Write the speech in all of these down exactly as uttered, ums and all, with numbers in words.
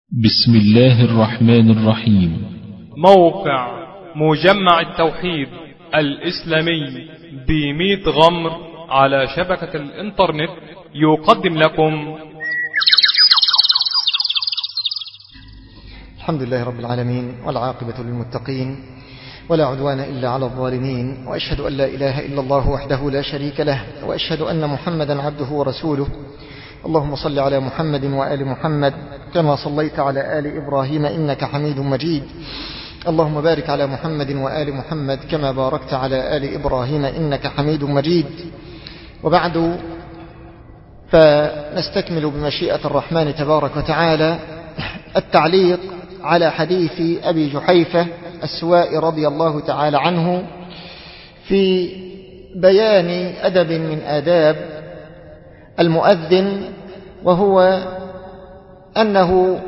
بسم الله الرحمن الرحيم. موقع مجمع التوحيد الإسلامي بميت غمر على شبكة الإنترنت يقدم لكم الحمد لله رب العالمين، والعاقبة للمتقين، ولا عدوان إلا على الظالمين، وأشهد أن لا إله إلا الله وحده لا شريك له، وأشهد أن محمدا عبده ورسوله. اللهم صل على محمد وآل محمد كما صليت على آل إبراهيم إنك حميد مجيد. اللهم بارك على محمد وآل محمد كما باركت على آل إبراهيم إنك حميد مجيد. وبعد، فنستكمل بمشيئة الرحمن تبارك وتعالى التعليق على حديث أبي جحيفة السوائي رضي الله تعالى عنه في بيان أدب من آداب المؤذن، وهو أنه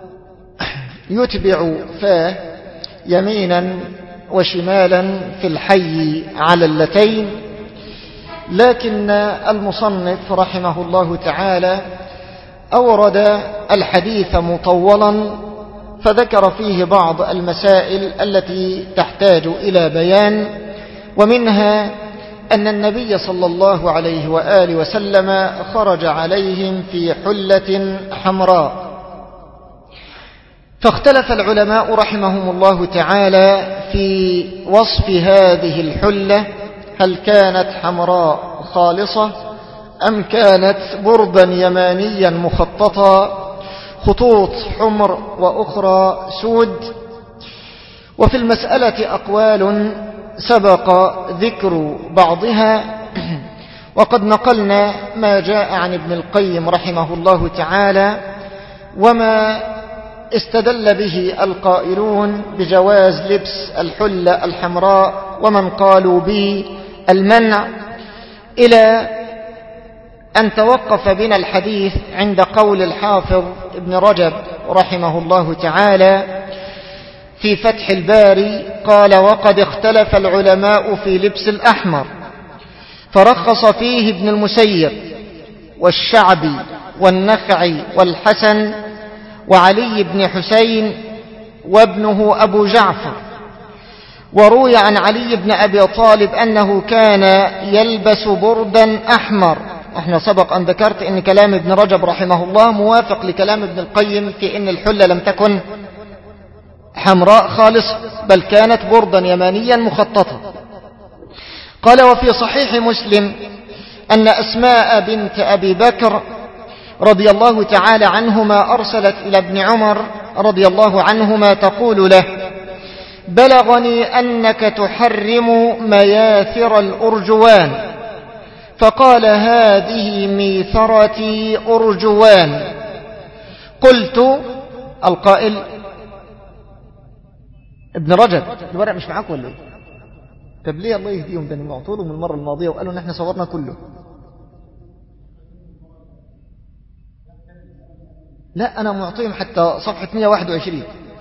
يتبع فاه يمينا وشمالا في الحي على اللتين. لكن المصنف رحمه الله تعالى أورد الحديث مطولا، فذكر فيه بعض المسائل التي تحتاج إلى بيان، ومنها أن النبي صلى الله عليه وآله وسلم خرج عليهم في حلة حمراء، فاختلف العلماء رحمهم الله تعالى في وصف هذه الحلة، هل كانت حمراء خالصة أم كانت بردا يمانيا مخططا خطوط حمر وأخرى سود. وفي المسألة أقوال سبق ذكر بعضها، وقد نقلنا ما جاء عن ابن القيم رحمه الله تعالى وما استدل به القائلون بجواز لبس الحلة الحمراء، ومن قالوا بالمنع، إلى أن توقف بنا الحديث عند قول الحافظ ابن رجب رحمه الله تعالى في فتح الباري قال: وقد اختلف العلماء في لبس الأحمر، فرخص فيه ابن المسيب والشعبي والنخعي والحسن وعلي بن حسين وابنه أبو جعفر. وروي عن علي بن أبي طالب أنه كان يلبس بردا أحمر. احنا سبق أن ذكرت أن كلام ابن رجب رحمه الله موافق لكلام ابن القيم في أن الحلة لم تكن حمراء خالصة، بل كانت بردا يمانيا مخططة. قال: وفي صحيح مسلم أن أسماء بنت أبي بكر رضي الله تعالى عنهما أرسلت إلى ابن عمر رضي الله عنهما تقول له: بلغني أنك تحرم مياثر الأرجوان. فقال: هذه ميثرتي أرجوان. قلت، القائل ابن رجب، الورق مش معاك ولا ايه؟ طب ليه الله يهديهم، ده نعطوله من المرة الماضية وقالوا ان احنا صورنا كله. لا، انا معطيهم حتى صفحة مئة وواحد وعشرين.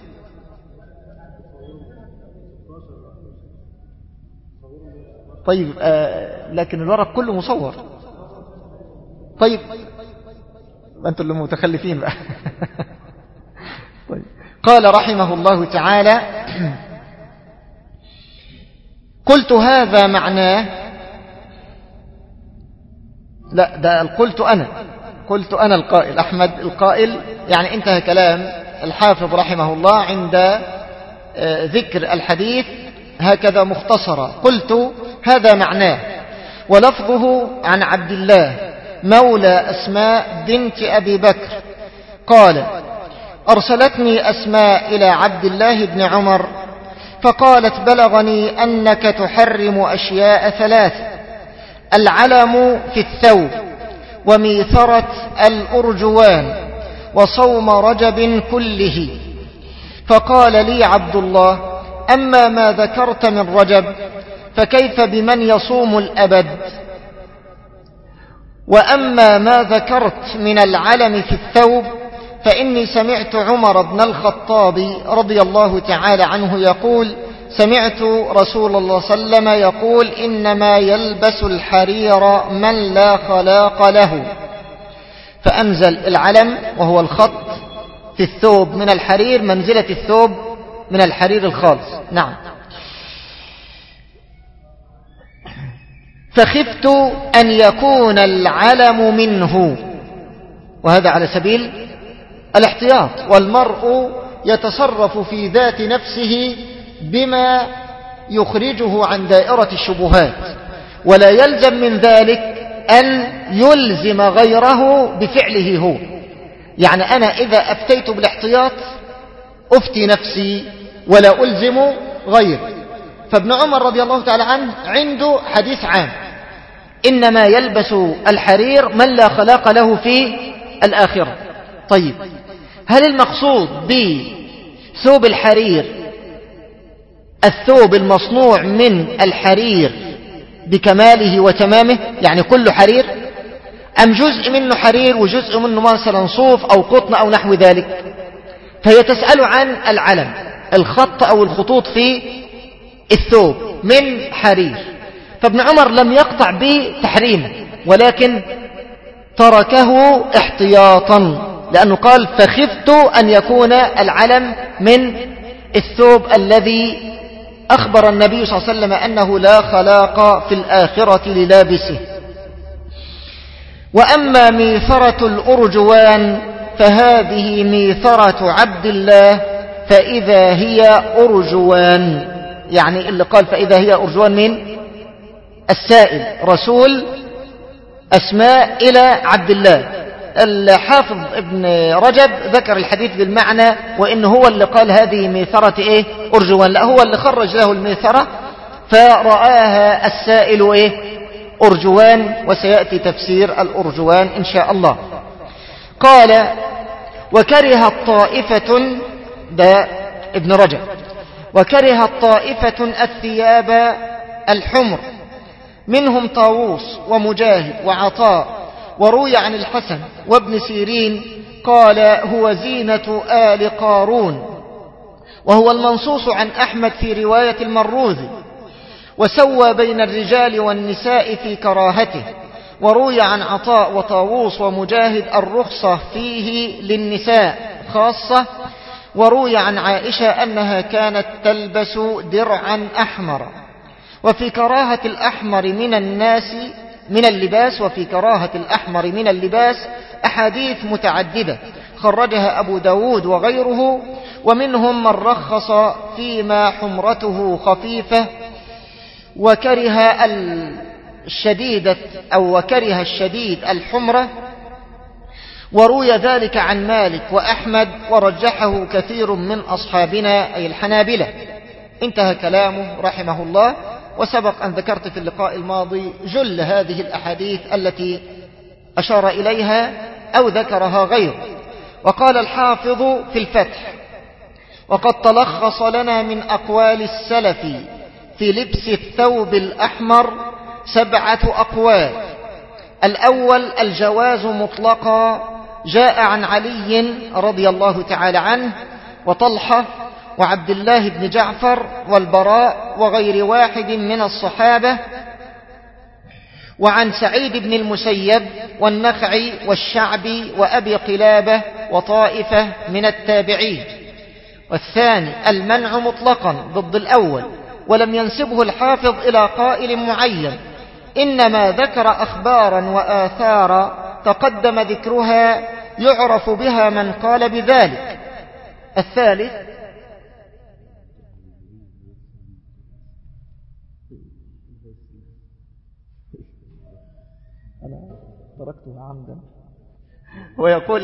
طيب، آه لكن الورق كله مصور. طيب، انتوا اللي متخلفين بقى. طيب. قال رحمه الله تعالى: قلت هذا معناه، لا ده قلت أنا قلت أنا القائل أحمد القائل، يعني انتهى كلام الحافظ رحمه الله عند ذكر الحديث هكذا مختصرا. قلت هذا معناه، ولفظه عن عبد الله مولى أسماء بنت أبي بكر قال: أرسلتني أسماء إلى عبد الله بن عمر فقالت: بلغني أنك تحرم أشياء ثلاثة: العلم في الثوب، وميثرة الأرجوان، وصوم رجب كله. فقال لي عبد الله: أما ما ذكرت من رجب فكيف بمن يصوم الأبد؟ وأما ما ذكرت من العلم في الثوب فإني سمعت عمر بن الخطاب رضي الله تعالى عنه يقول: سمعت رسول الله صلى الله عليه وسلم يقول: إنما يلبس الحرير من لا خلاق له. فأنزل العلم وهو الخط في الثوب من الحرير منزلة الثوب من الحرير الخالص. نعم. فخفت أن يكون العلم منه، وهذا على سبيل الاحتياط، والمرء يتصرف في ذات نفسه بما يخرجه عن دائرة الشبهات، ولا يلزم من ذلك أن يلزم غيره بفعله هو. يعني أنا إذا أفتيت بالاحتياط أفتي نفسي ولا ألزم غيري. فابن عمر رضي الله تعالى عنه عنده حديث عام: إنما يلبس الحرير من لا خلاق له في الآخرة. طيب، هل المقصود بثوب الحرير الثوب المصنوع من الحرير بكماله وتمامه، يعني كله حرير، أم جزء منه حرير وجزء منه مثلا صوف أو قطن أو نحو ذلك؟ فهي تسأل عن العلم، الخط أو الخطوط في الثوب من حرير. فابن عمر لم يقطع بتحريمه، ولكن تركه احتياطا، لأنه قال: فخفت أن يكون العلم من الثوب الذي أخبر النبي صلى الله عليه وسلم أنه لا خلاق في الآخرة للابسه. وأما ميثرة الأرجوان فهذه ميثرة عبد الله، فإذا هي أرجوان. يعني اللي قال فإذا هي أرجوان من السائل رسول أسماء إلى عبد الله. الحافظ ابن رجب ذكر الحديث بالمعنى، وإن هو اللي قال هذه ميثرة إيه أرجوان، لا، هو اللي خرج له الميثرة فرآها السائل إيه أرجوان، وسيأتي تفسير الأرجوان إن شاء الله. قال: وكره الطائفة، ده ابن رجب، وكره الطائفة الثياب الحمر، منهم طاووس ومجاهد وعطاء. وروي عن الحسن وابن سيرين قال: هو زينة آل قارون، وهو المنصوص عن أحمد في رواية المروذي. وسوى بين الرجال والنساء في كراهته. وروي عن عطاء وطاووس ومجاهد الرخصة فيه للنساء خاصة. وروي عن عائشة أنها كانت تلبس درعا أحمر. وفي كراهة الأحمر من الناس من اللباس وفي كراهة الأحمر من اللباس أحاديث متعددة خرجها أبو داود وغيره، ومنهم من رخص فيما حمرته خفيفة وكره الشديدة أو وكره الشديد الحمرة. وروي ذلك عن مالك وأحمد، ورجحه كثير من أصحابنا أي الحنابلة. انتهى كلامه رحمه الله. وسبق أن ذكرت في اللقاء الماضي جل هذه الأحاديث التي أشار إليها أو ذكرها غيره. وقال الحافظ في الفتح: وقد تلخص لنا من أقوال السلف في لبس الثوب الأحمر سبعة أقوال. الأول: الجواز مطلقا، جاء عن علي رضي الله تعالى عنه وطلحة وعبد الله بن جعفر والبراء وغير واحد من الصحابة، وعن سعيد بن المسيب والنخعي والشعبي وأبي قلابة وطائفة من التابعين. والثاني: المنع مطلقا ضد الأول، ولم ينسبه الحافظ إلى قائل معين، إنما ذكر أخبارا وآثارا تقدم ذكرها يعرف بها من قال بذلك. الثالث: أنا تركتها عمدا. ويقول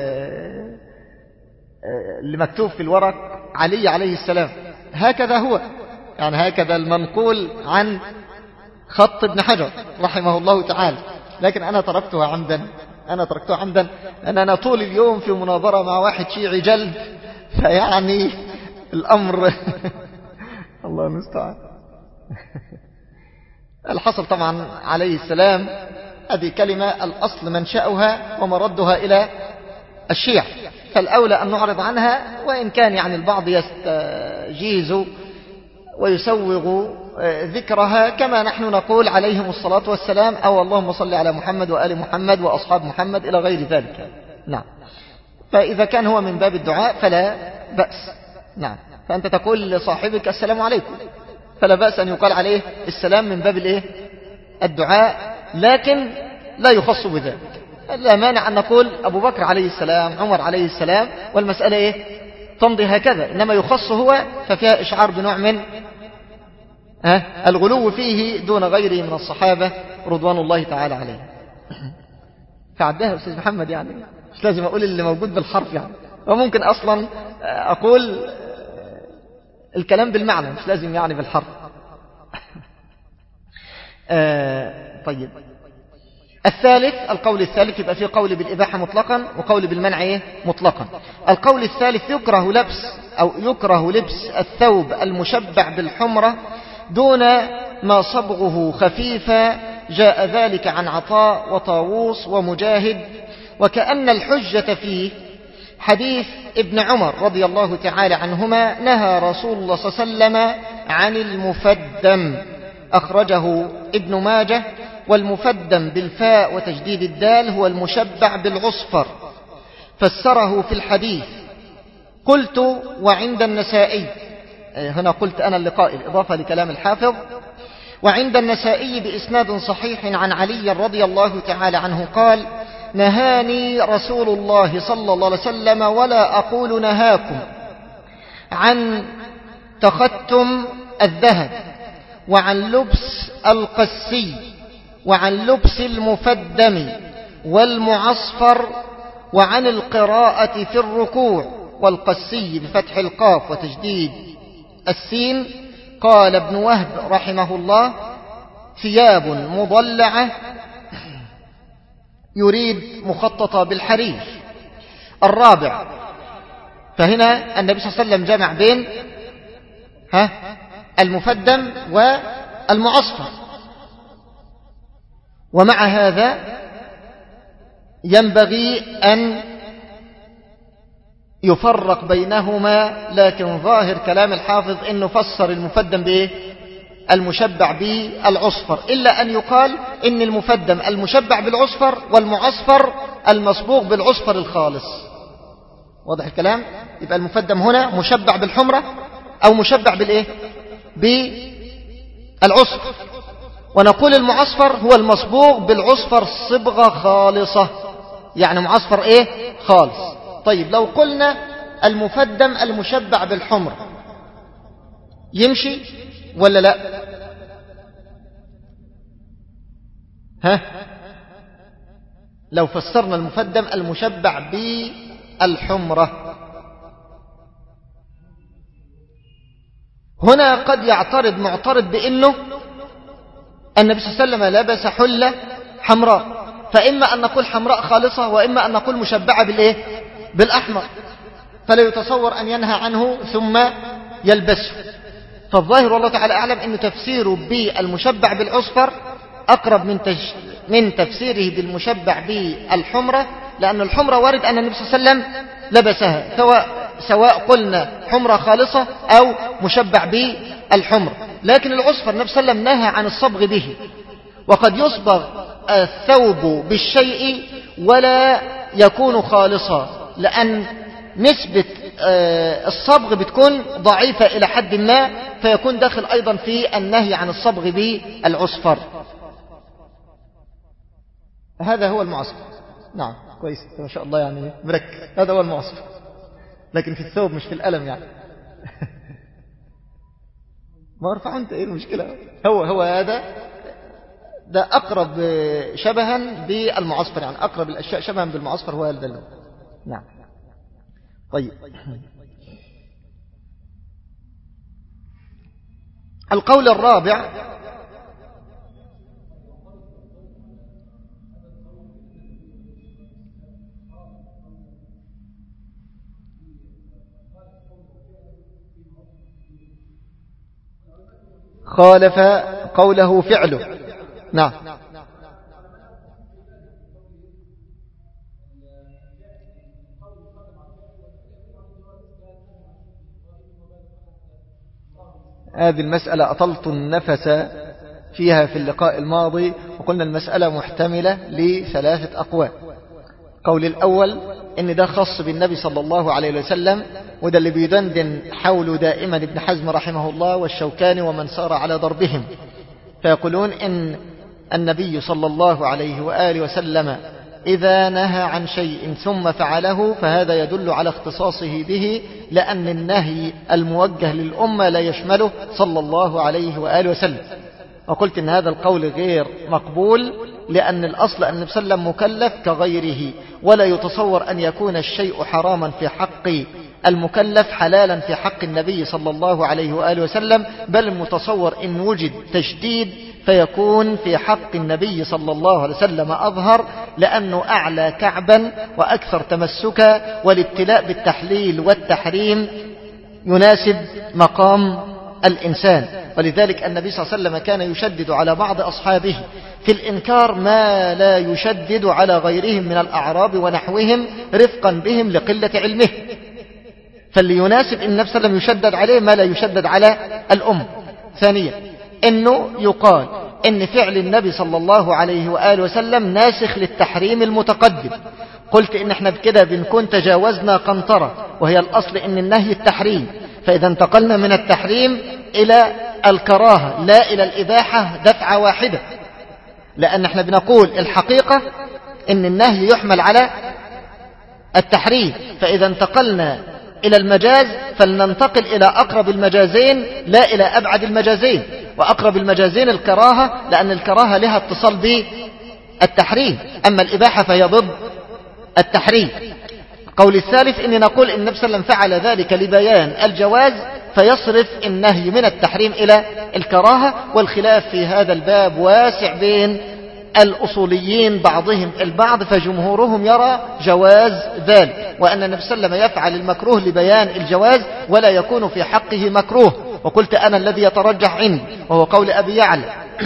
اللي مكتوب في الورق علي عليه السلام، هكذا هو، يعني هكذا المنقول عن خط ابن حجر رحمه الله تعالى، لكن أنا تركتها عمدا. أنا تركتها عمدا أن أنا طول اليوم في مناظرة مع واحد شيعي جلد، فيعني الأمر الله المستعان. الحصل طبعا عليه السلام هذه كلمة الأصل منشأها ومردها إلى الشيعة، فالأولى أن نعرض عنها، وإن كان يعني البعض يستجيز ويسوغ ذكرها كما نحن نقول عليهم الصلاة والسلام، أو اللهم صل على محمد وآل محمد وأصحاب محمد إلى غير ذلك. نعم. فإذا كان هو من باب الدعاء فلا بأس. نعم. فأنت تقول لصاحبك السلام عليكم، فلا بأس أن يقال عليه السلام من باب الإيه؟ الدعاء، لكن لا يخص بذلك. لا مانع أن نقول أبو بكر عليه السلام، عمر عليه السلام، والمسألة إيه؟ تمضي هكذا. إنما يخص هو ففيها إشعار بنوع من ها الغلو فيه دون غيره من الصحابة رضوان الله تعالى عليهم. فعدها أستاذ محمد، يعني مش لازم أقول اللي موجود بالحرف، يعني وممكن أصلا أقول الكلام بالمعنى، مش لازم يعني بالحرف. آه طيب، الثالث، القول الثالث يبقى فيه قول بالإباحة مطلقا وقول بالمنع إيه؟ مطلقا. القول الثالث يكره لبس أو يكره لبس الثوب المشبع بالحمرة دون ما صبغه خفيفا، جاء ذلك عن عطاء وطاووس ومجاهد، وكأن الحجة فيه حديث ابن عمر رضي الله تعالى عنهما نهى رسول الله صلى الله عليه وسلم عن المفدم، أخرجه ابن ماجه. والمفدم بالفاء وتجديد الدال هو المشبع بالعصفر، فسره في الحديث. قلت وعند النسائي، هنا قلت أنا اللقائل إضافة لكلام الحافظ، وعند النسائي بإسناد صحيح عن علي رضي الله تعالى عنه قال نهاني رسول الله صلى الله عليه وسلم ولا أقول نهاكم عن تختم الذهب وعن لبس القسي وعن لبس المفدم والمعصفر وعن القراءة في الركوع، والقسي بفتح القاف وتجديد السين. قال ابن وهب رحمه الله ثياب مضلعة يريد مخططة بالحرير. الرابع، فهنا النبي صلى الله عليه وسلم جمع بين ها المفدم والمعصفر، ومع هذا ينبغي أن يفرق بينهما، لكن ظاهر كلام الحافظ أنه فسر المفدم بإيه؟ المشبع بالعصفر، إلا أن يقال إن المفدم المشبع بالعصفر والمعصفر المصبوغ بالعصفر الخالص. واضح الكلام؟ يبقى المفدم هنا مشبع بالحمرة أو مشبع بالإيه؟ بالعصفر. ونقول المعصفر هو المصبوغ بالعصفر صبغة خالصة، يعني معصفر إيه؟ خالص. طيب لو قلنا المفدم المشبع بالحمرة يمشي ولا لا؟ ها؟ لو فسرنا المفدم المشبع بالحمرة، هنا قد يعترض معترض بأنه النبي صلى الله عليه وسلم لبس حلة حمراء، فإما أن نقول حمراء خالصة وإما أن نقول مشبعة بالإيه؟ بالأحمر، فلا يتصور أن ينهى عنه ثم يلبسه. فالظاهر والله تعالى أعلم أن تفسيره بالمشبع بالعصفر أقرب من, تش... من تفسيره بالمشبع بالحمرة، لأن الحمرة وارد أن النبي صلى الله عليه وسلم لبسها، سواء, سواء قلنا حمرة خالصة أو مشبع بالحمرة. لكن العصفر النبي صلى الله عليه وسلم نهى عن الصبغ به، وقد يصبغ الثوب بالشيء ولا يكون خالصا، لأن نسبة الصبغ بتكون ضعيفة إلى حد ما، فيكون داخل أيضا في النهي عن الصبغ بالعصفر. هذا هو المعصفر. نعم كويس ما شاء الله، يعني مركز. هذا هو المعصفر، لكن في الثوب مش في القلم يعني. ما ارفع انت، ايه المشكلة؟ هو هو هذا ده أقرب شبها بالمعصفر، يعني أقرب الأشياء شبها بالمعصفر هو هذا اللون. نعم. طيب، القول الرابع خالف قوله فعله. نعم. هذه المسألة أطلت النفس فيها في اللقاء الماضي، وقلنا المسألة محتملة لثلاثة أقوال. قول الأول ان ده خاص بالنبي صلى الله عليه وسلم، وده اللي بيدندن حوله دائما ابن حزم رحمه الله والشوكاني ومن سار على ضربهم، فيقولون ان النبي صلى الله عليه وآله وسلم إذا نهى عن شيء ثم فعله فهذا يدل على اختصاصه به، لأن النهي الموجه للأمة لا يشمله صلى الله عليه وآله وسلم. وقلت إن هذا القول غير مقبول، لأن الأصل أن النبي صلى الله عليه وسلم مكلف كغيره، ولا يتصور أن يكون الشيء حراما في حق المكلف حلالا في حق النبي صلى الله عليه وآله وسلم، بل المتصور إن وجد تشديد فيكون في حق النبي صلى الله عليه وسلم أظهر، لأنه أعلى كعبا وأكثر تمسكا، والابتلاء بالتحليل والتحريم يناسب مقام الإنسان. ولذلك النبي صلى الله عليه وسلم كان يشدد على بعض أصحابه في الإنكار ما لا يشدد على غيرهم من الأعراب ونحوهم رفقا بهم لقلة علمه، فاللي يناسب النبي صلى الله عليه وسلم يشدد عليه ما لا يشدد على الأم. ثانيا إنه يقال إن فعل النبي صلى الله عليه وآله وسلم ناسخ للتحريم المتقدم. قلت إن احنا بكده بنكون تجاوزنا قنطرة، وهي الأصل إن النهي التحريم، فإذا انتقلنا من التحريم إلى الكراهة لا إلى الإباحة دفعة واحدة، لأن احنا بنقول الحقيقة إن النهي يحمل على التحريم، فإذا انتقلنا إلى المجاز فلننتقل إلى أقرب المجازين لا إلى أبعد المجازين، وأقرب المجازين الكراهة، لأن الكراهة لها اتصال بالتحريم، أما الإباحة فهي ضد التحريم. قول الثالث إن نقول إن النبي صلى الله عليه وسلم فعل ذلك لبيان الجواز، فيصرف النهي من التحريم إلى الكراهة، والخلاف في هذا الباب واسع بين الأصوليين بعضهم البعض، فجمهورهم يرى جواز ذلك، وأن النبي صلى الله عليه وسلم يفعل المكروه لبيان الجواز ولا يكون في حقه مكروه. وقلت أنا الذي يترجح عندي وهو قول أبي يعلى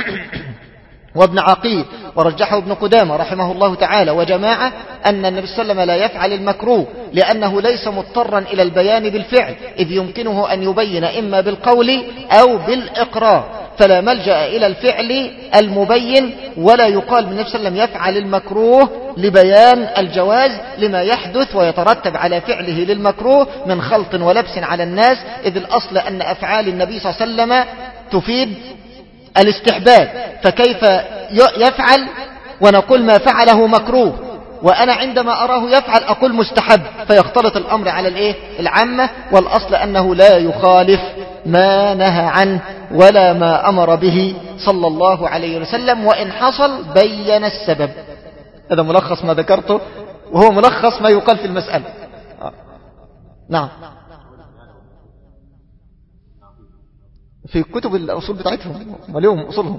وابن عقيل ورجحه ابن قدامة رحمه الله تعالى وجماعة، أن النبي صلى الله عليه وسلم لا يفعل المكروه لأنه ليس مضطرا إلى البيان بالفعل، إذ يمكنه أن يبين إما بالقول أو بالإقرار، فلا ملجأ إلى الفعل المبين، ولا يقال من النبي صلى الله عليه وسلم يفعل المكروه لبيان الجواز لما يحدث ويترتب على فعله للمكروه من خلط ولبس على الناس، إذ الأصل أن أفعال النبي صلى الله عليه وسلم تفيد الاستحباب، فكيف يفعل ونقول ما فعله مكروه، وأنا عندما أراه يفعل أقول مستحب، فيختلط الأمر على الإيه؟ العامة، والأصل أنه لا يخالف ما نهى عنه ولا ما أمر به صلى الله عليه وسلم، وإن حصل بين السبب. هذا ملخص ما ذكرته، وهو ملخص ما يقال في المسألة. آه. نعم، في كتب الأصول بتاعتهم وليهم أصولهم،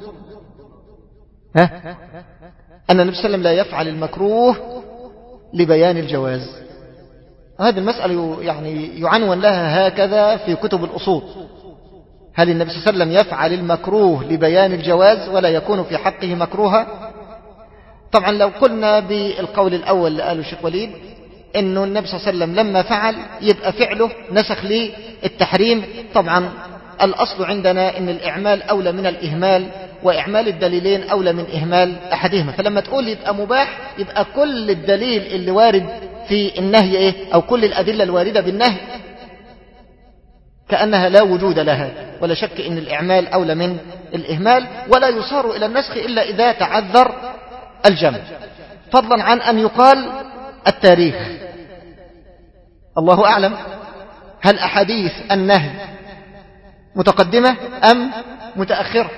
ها أن النبي صلى الله عليه وسلم لا يفعل المكروه لبيان الجواز. هذه المسألة يعني يعنون لها هكذا في كتب الأصول، هل النبي صلى الله عليه وسلم يفعل المكروه لبيان الجواز ولا يكون في حقه مكروها؟ طبعا لو قلنا بالقول الأول اللي قاله الشيخ وليد أنه النبي صلى الله عليه وسلم لما فعل يبقى فعله نسخ للتحريم، طبعا الأصل عندنا أن الإعمال أولى من الإهمال، وإعمال الدليلين أولى من إهمال أحدهما، فلما تقول يبقى مباح يبقى كل الدليل اللي وارد في النهي إيه؟ أو كل الأدلة الواردة بالنهي كأنها لا وجود لها، ولا شك أن الإعمال أولى من الإهمال، ولا يصار إلى النسخ إلا إذا تعذر الجمع، فضلا عن أن يقال التاريخ. الله أعلم هل أحاديث النهي متقدمة أم متأخرة؟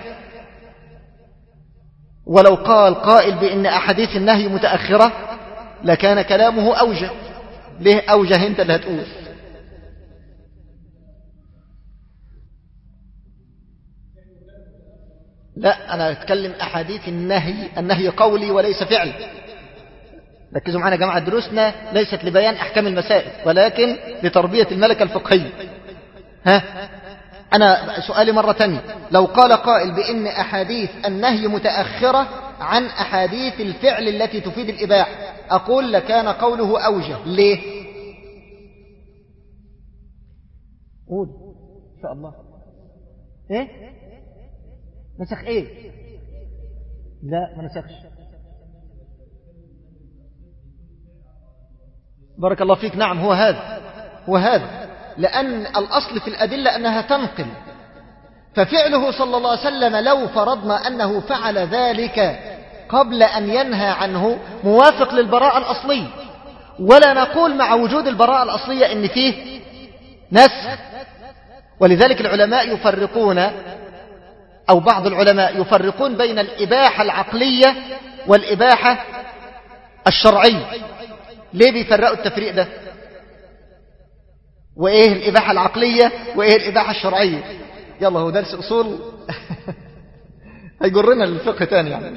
ولو قال قائل بأن أحاديث النهي متأخرة لكان كلامه أوجه. ليه أوجه؟ أنت اللي هتقول. لا، أنا أتكلم أحاديث النهي، النهي قولي وليس فعلي. ركزوا معنا يا جماعة، دروسنا ليست لبيان أحكام المسائل ولكن لتربية الملكة الفقهية. ها أنا سؤالي مرة تانية، لو قال قائل بأن أحاديث النهي متأخرة عن أحاديث الفعل التي تفيد الإباحة، أقول لكان قوله أوجه. ليه؟ قول إن شاء الله. إيه؟ نسخ إيه؟ لا ما نسخش. بارك الله فيك. نعم هو هذا، هو هذا، لأن الأصل في الأدلة أنها تنقل. ففعله صلى الله عليه وسلم لو فرضنا أنه فعل ذلك قبل أن ينهى عنه موافق للبراءة الأصلية، ولا نقول مع وجود البراءة الأصلية إن فيه نسخ. ولذلك العلماء يفرقون، أو بعض العلماء يفرقون بين الإباحة العقلية والإباحة الشرعية. ليه بيفرقوا التفريق ده؟ وإيه الإباحة العقلية وإيه الإباحة الشرعية؟ يلا هو درس أصول هيجرنا للفقه تاني يعني.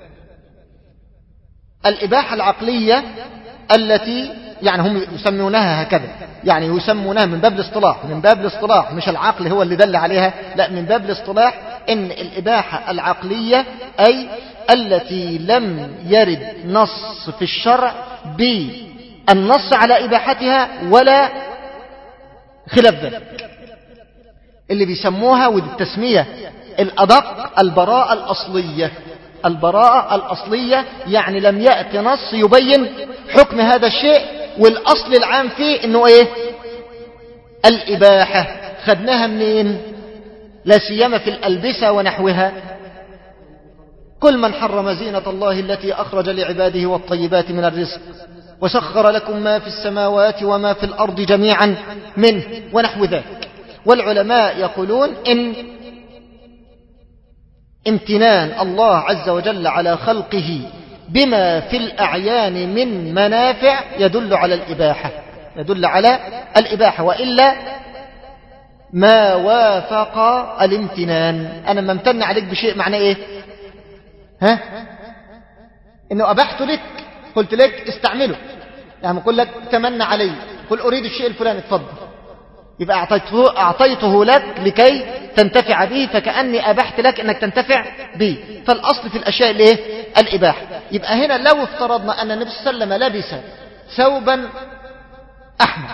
الإباحة العقلية التي يعني هم يسمونها هكذا، يعني يسمونها من باب الاصطلاح، من باب الاصطلاح مش العقل هو اللي دل عليها، لا من باب الاصطلاح إن الإباحة العقلية أي التي لم يرد نص في الشرع بالنص على إباحتها ولا خلاف ذلك، اللي بيسموها والتسمية الأدق البراءة الأصلية. البراءة الأصلية يعني لم يأتي نص يبين حكم هذا الشيء، والأصل العام فيه إنه إيه؟ الإباحة. خدناها منين؟ لا سيما في الألبسة ونحوها. كل من حرم زينة الله التي أخرج لعباده والطيبات من الرزق وسخر لكم ما في السماوات وما في الأرض جميعا منه ونحو ذلك. والعلماء يقولون إن امتنان الله عز وجل على خلقه بما في الأعيان من منافع يدل على الإباحة، يدل على الإباحة، وإلا ما وافق الامتنان. أنا ما امتن عليك بشيء معناه إيه؟ ها؟ إنه أبحت لك، قلت لك استعمله، يعني أقول لك تمنى علي، قل أريد الشيء الفلاني اتفضل، يبقى أعطيته, أعطيته لك لكي تنتفع به، فكأني أبحت لك أنك تنتفع به. فالأصل في الأشياء الإيه؟ الإباحة. يبقى هنا لو افترضنا أن النبي صلى الله عليه وسلم لبس ثوبا أحمر،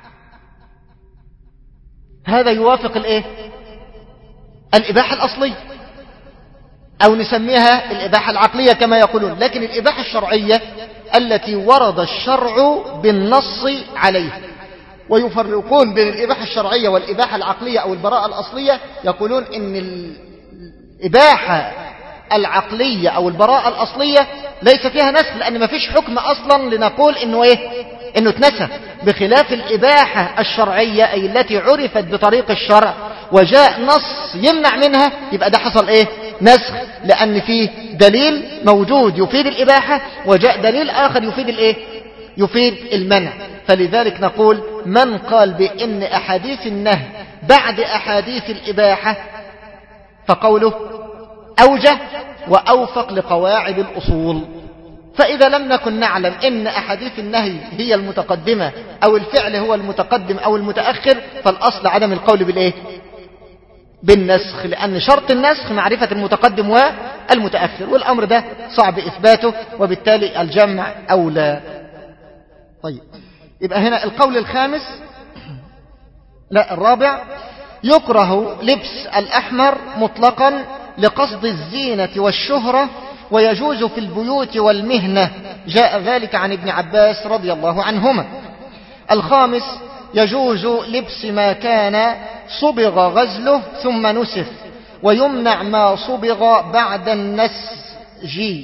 هذا يوافق الإيه؟ الإباحة الأصلية، أو نسميها الإباحة العقلية كما يقولون. لكن الإباحة الشرعية التي ورد الشرع بالنص عليها. ويفرقون بين الإباحة الشرعية والإباحة العقلية أو البراءة الأصلية، يقولون إن الإباحة العقلية أو البراءة الأصلية ليس فيها نسخ، لأن ما فيش حكم أصلا لنقول إنه إيه؟ إنه اتنسخ، بخلاف الإباحة الشرعية أي التي عرفت بطريق الشرع وجاء نص يمنع منها، يبقى ده حصل إيه؟ نسخ، لأن فيه دليل موجود يفيد الإباحة وجاء دليل آخر يفيد الإيه؟ يفيد المنع. فلذلك نقول من قال بأن أحاديث النهي بعد أحاديث الإباحة فقوله أوجه وأوفق لقواعد الأصول. فإذا لم نكن نعلم إن أحاديث النهي هي المتقدمة أو الفعل هو المتقدم أو المتأخر، فالأصل عدم القول بالإيه؟ بالنسخ، لأن شرط النسخ معرفة المتقدم والمتأخر، والأمر ده صعب إثباته، وبالتالي الجمع أولى. طيب، يبقى هنا القول الخامس لا الرابع، يكره لبس الأحمر مطلقا لقصد الزينة والشهرة، ويجوز في البيوت والمهنة، جاء ذلك عن ابن عباس رضي الله عنهما. الخامس، يجوز لبس ما كان صبغ غزله ثم نسخ، ويمنع ما صبغ بعد النسج.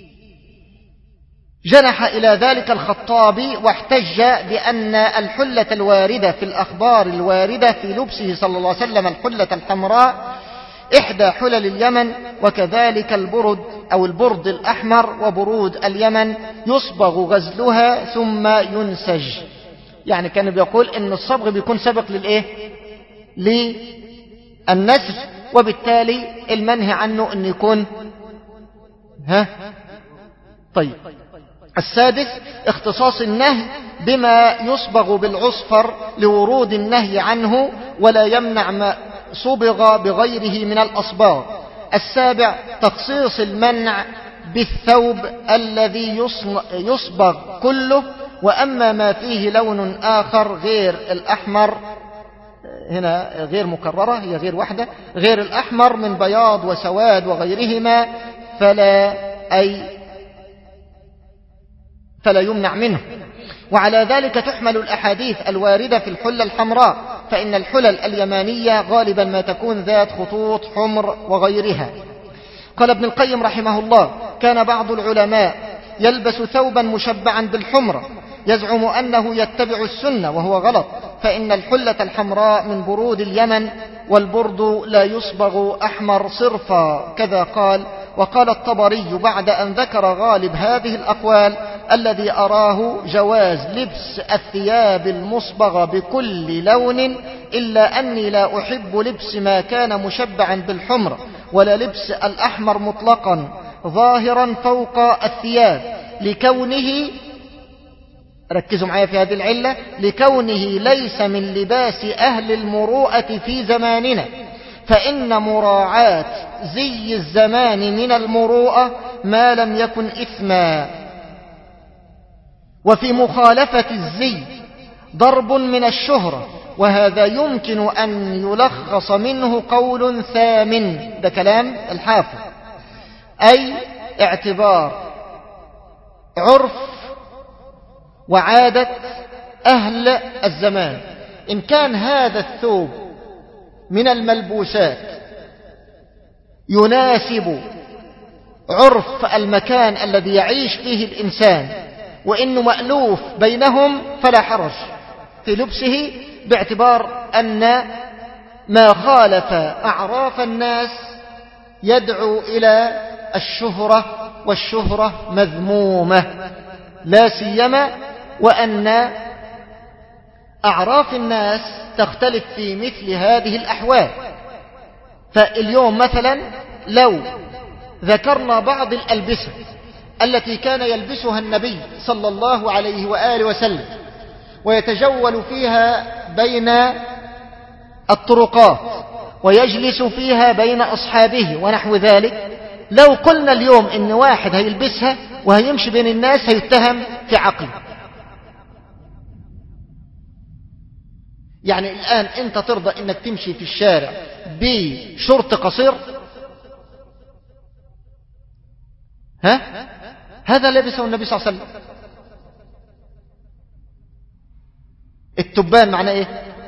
جنح إلى ذلك الخطابي واحتج بأن الحلة الواردة في الأخبار الواردة في لبسه صلى الله عليه وسلم الحلة الحمراء إحدى حلل اليمن، وكذلك البرد أو البرد الأحمر وبرود اليمن يصبغ غزلها ثم ينسج. يعني كان بيقول إن الصبغ بيكون سبق للإيه؟ للنسج، وبالتالي المنهي عنه أن يكون ها طيب. السادس، اختصاص النهي بما يصبغ بالعصفر لورود النهي عنه، ولا يمنع ما صبغ بغيره من الأصباغ. السابع، تخصيص المنع بالثوب الذي يصبغ كله، وأما ما فيه لون آخر غير الأحمر، هنا غير مكررة، هي غير واحدة، غير الأحمر من بياض وسواد وغيرهما، فلا أي فلا يمنع منه. وعلى ذلك تحمل الأحاديث الواردة في الحلة الحمراء، فإن الحلل اليمانية غالبا ما تكون ذات خطوط حمر وغيرها. قال ابن القيم رحمه الله: كان بعض العلماء يلبس ثوبا مشبعا بالحمر يزعم أنه يتبع السنة، وهو غلط، فإن الحلة الحمراء من برود اليمن، والبرد لا يصبغ أحمر صرفا، كذا قال. وقال الطبري بعد أن ذكر غالب هذه الأقوال: الذي أراه جواز لبس الثياب المصبغة بكل لون، إلا أني لا أحب لبس ما كان مشبعا بالحمر، ولا لبس الأحمر مطلقا ظاهرا فوق الثياب، لكونه، ركزوا معايا في هذه العلة، لكونه ليس من لباس أهل المروءة في زماننا، فإن مراعاة زي الزمان من المروءة ما لم يكن إثما، وفي مخالفة الزي ضرب من الشهرة، وهذا يمكن أن يلخص منه قول ثامن، ده كلام الحافظ، أي اعتبار عرف وعادة أهل الزمان. إن كان هذا الثوب من الملبوسات يناسب عرف المكان الذي يعيش فيه الإنسان، وإنه مألوف بينهم، فلا حرج في لبسه، باعتبار أن ما خالف أعراف الناس يدعو إلى الشهرة، والشهرة مذمومة، لا سيما وأن أعراف الناس تختلف في مثل هذه الأحوال. فاليوم مثلا لو ذكرنا بعض الألبسة التي كان يلبسها النبي صلى الله عليه وآله وسلم ويتجول فيها بين الطرقات ويجلس فيها بين أصحابه ونحو ذلك، لو قلنا اليوم إن واحد هيلبسها وهيمشي بين الناس هيتهم في عقله. يعني الآن أنت ترضى إنك تمشي في الشارع بشرط قصير؟ ها؟ هذا لبسه النبي صلى الله عليه وسلم. التبان معناه ايه؟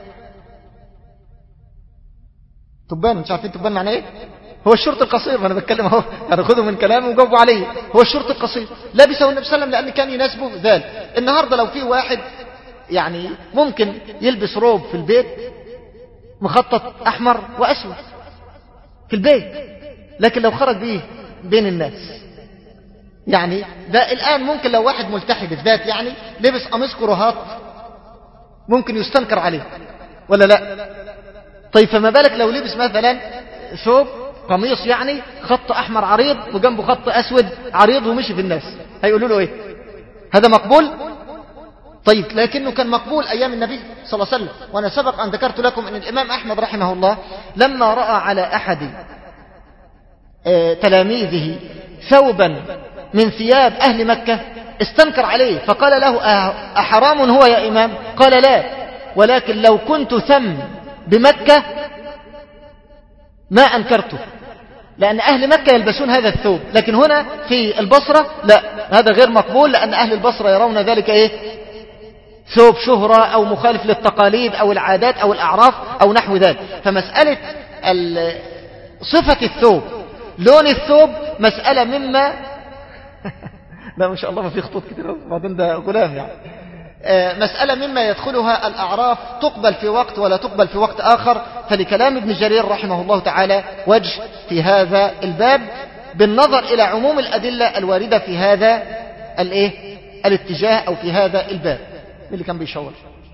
تبان، مش عارفين تبان معناه ايه؟ هو الشرط القصير، ما انا بتكلم اهو، يعني خذوا من كلامي وجاوبوا عليه. هو الشرط القصير لبسه النبي صلى الله عليه وسلم لأن كان يناسبه ذلك. النهارده لو في واحد يعني ممكن يلبس روب في البيت مخطط أحمر وأسود في البيت، لكن لو خرج به بين الناس، يعني ده الآن ممكن لو واحد ملتحي بالذات يعني لبس قميص كروهات ممكن يستنكر عليه ولا لا؟ طيب فما بالك لو لبس مثلا ثوب قميص يعني خط أحمر عريض وجنبه خط أسود عريض ومشي في الناس، هيقولوا له ايه؟ هذا مقبول؟ طيب لكنه كان مقبول أيام النبي صلى الله عليه وسلم. وأنا سبق أن ذكرت لكم أن الإمام أحمد رحمه الله لما رأى على أحد تلاميذه ثوبا من ثياب أهل مكة استنكر عليه، فقال له: أحرام هو يا إمام؟ قال: لا، ولكن لو كنت ثم بمكة ما أنكرته، لأن أهل مكة يلبسون هذا الثوب، لكن هنا في البصرة لا، هذا غير مقبول، لأن أهل البصرة يرون ذلك إيه؟ ثوب شهرة أو مخالف للتقاليد أو العادات أو الأعراف أو نحو ذلك. فمسألة صفة الثوب، لون الثوب، مسألة مما لا ما شاء الله ما في خطوط كتير، بعدين ده غلام يعني، مسألة مما يدخلها الأعراف، تقبل في وقت ولا تقبل في وقت آخر. فلكلام ابن جرير رحمه الله تعالى وجه في هذا الباب، بالنظر إلى عموم الأدلة الواردة في هذا الايه الاتجاه أو في هذا الباب. اللي كان بيشاور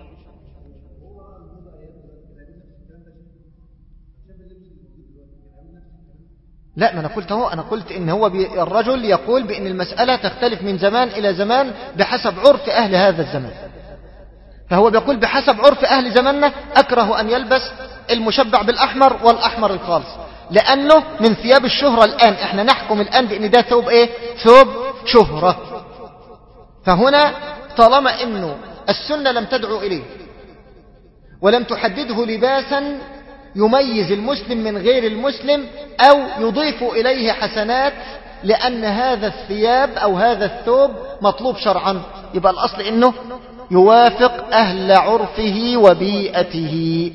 لا، ما أنا قلت هو أنا قلت إن هو الرجل يقول بأن المسألة تختلف من زمان إلى زمان بحسب عرف أهل هذا الزمان، فهو بيقول بحسب عرف أهل زماننا أكره أن يلبس المشبع بالأحمر والأحمر الخالص، لأنه من ثياب الشهرة. الآن إحنا نحكم الآن بأن ده ثوب إيه؟ ثوب شهرة. فهنا طالما إنه السنة لم تدعو إليه ولم تحدده لباسا يميز المسلم من غير المسلم أو يضيف إليه حسنات، لأن هذا الثياب أو هذا الثوب مطلوب شرعا، يبقى الأصل إنه يوافق أهل عرفه وبيئته.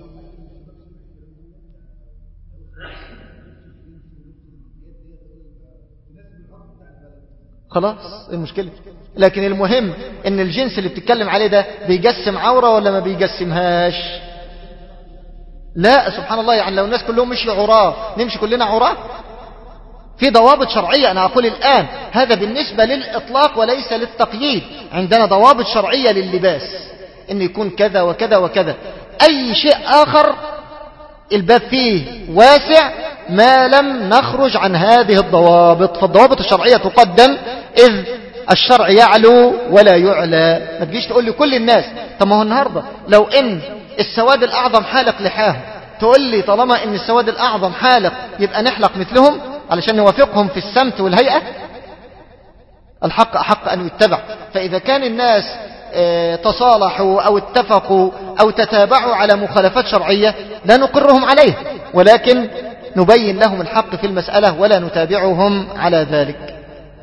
خلاص المشكلة. لكن المهم ان الجنس اللي بتتكلم عليه ده بيجسم عورة ولا ما بيجسمهاش؟ لا سبحان الله. يعني لو الناس كلهم مشي عراة نمشي كلنا عراة؟ في ضوابط شرعية. أنا أقول الآن هذا بالنسبة للإطلاق وليس للتقييد. عندنا ضوابط شرعية لللباس إن يكون كذا وكذا وكذا. أي شيء آخر الباب فيه واسع ما لم نخرج عن هذه الضوابط. فالضوابط الشرعية تقدم إذ الشرع يعلو ولا يعلى. ما تجيش تقول لي كل الناس. طب ما هو النهاردة لو إن السواد الأعظم حالق لحاه تقول لي طالما إن السواد الأعظم حالق يبقى نحلق مثلهم علشان نوافقهم في السمت والهيئة؟ الحق أحق أن يتبع. فإذا كان الناس تصالحوا أو اتفقوا أو تتابعوا على مخالفات شرعية لا نقرهم عليه، ولكن نبين لهم الحق في المسألة ولا نتابعهم على ذلك.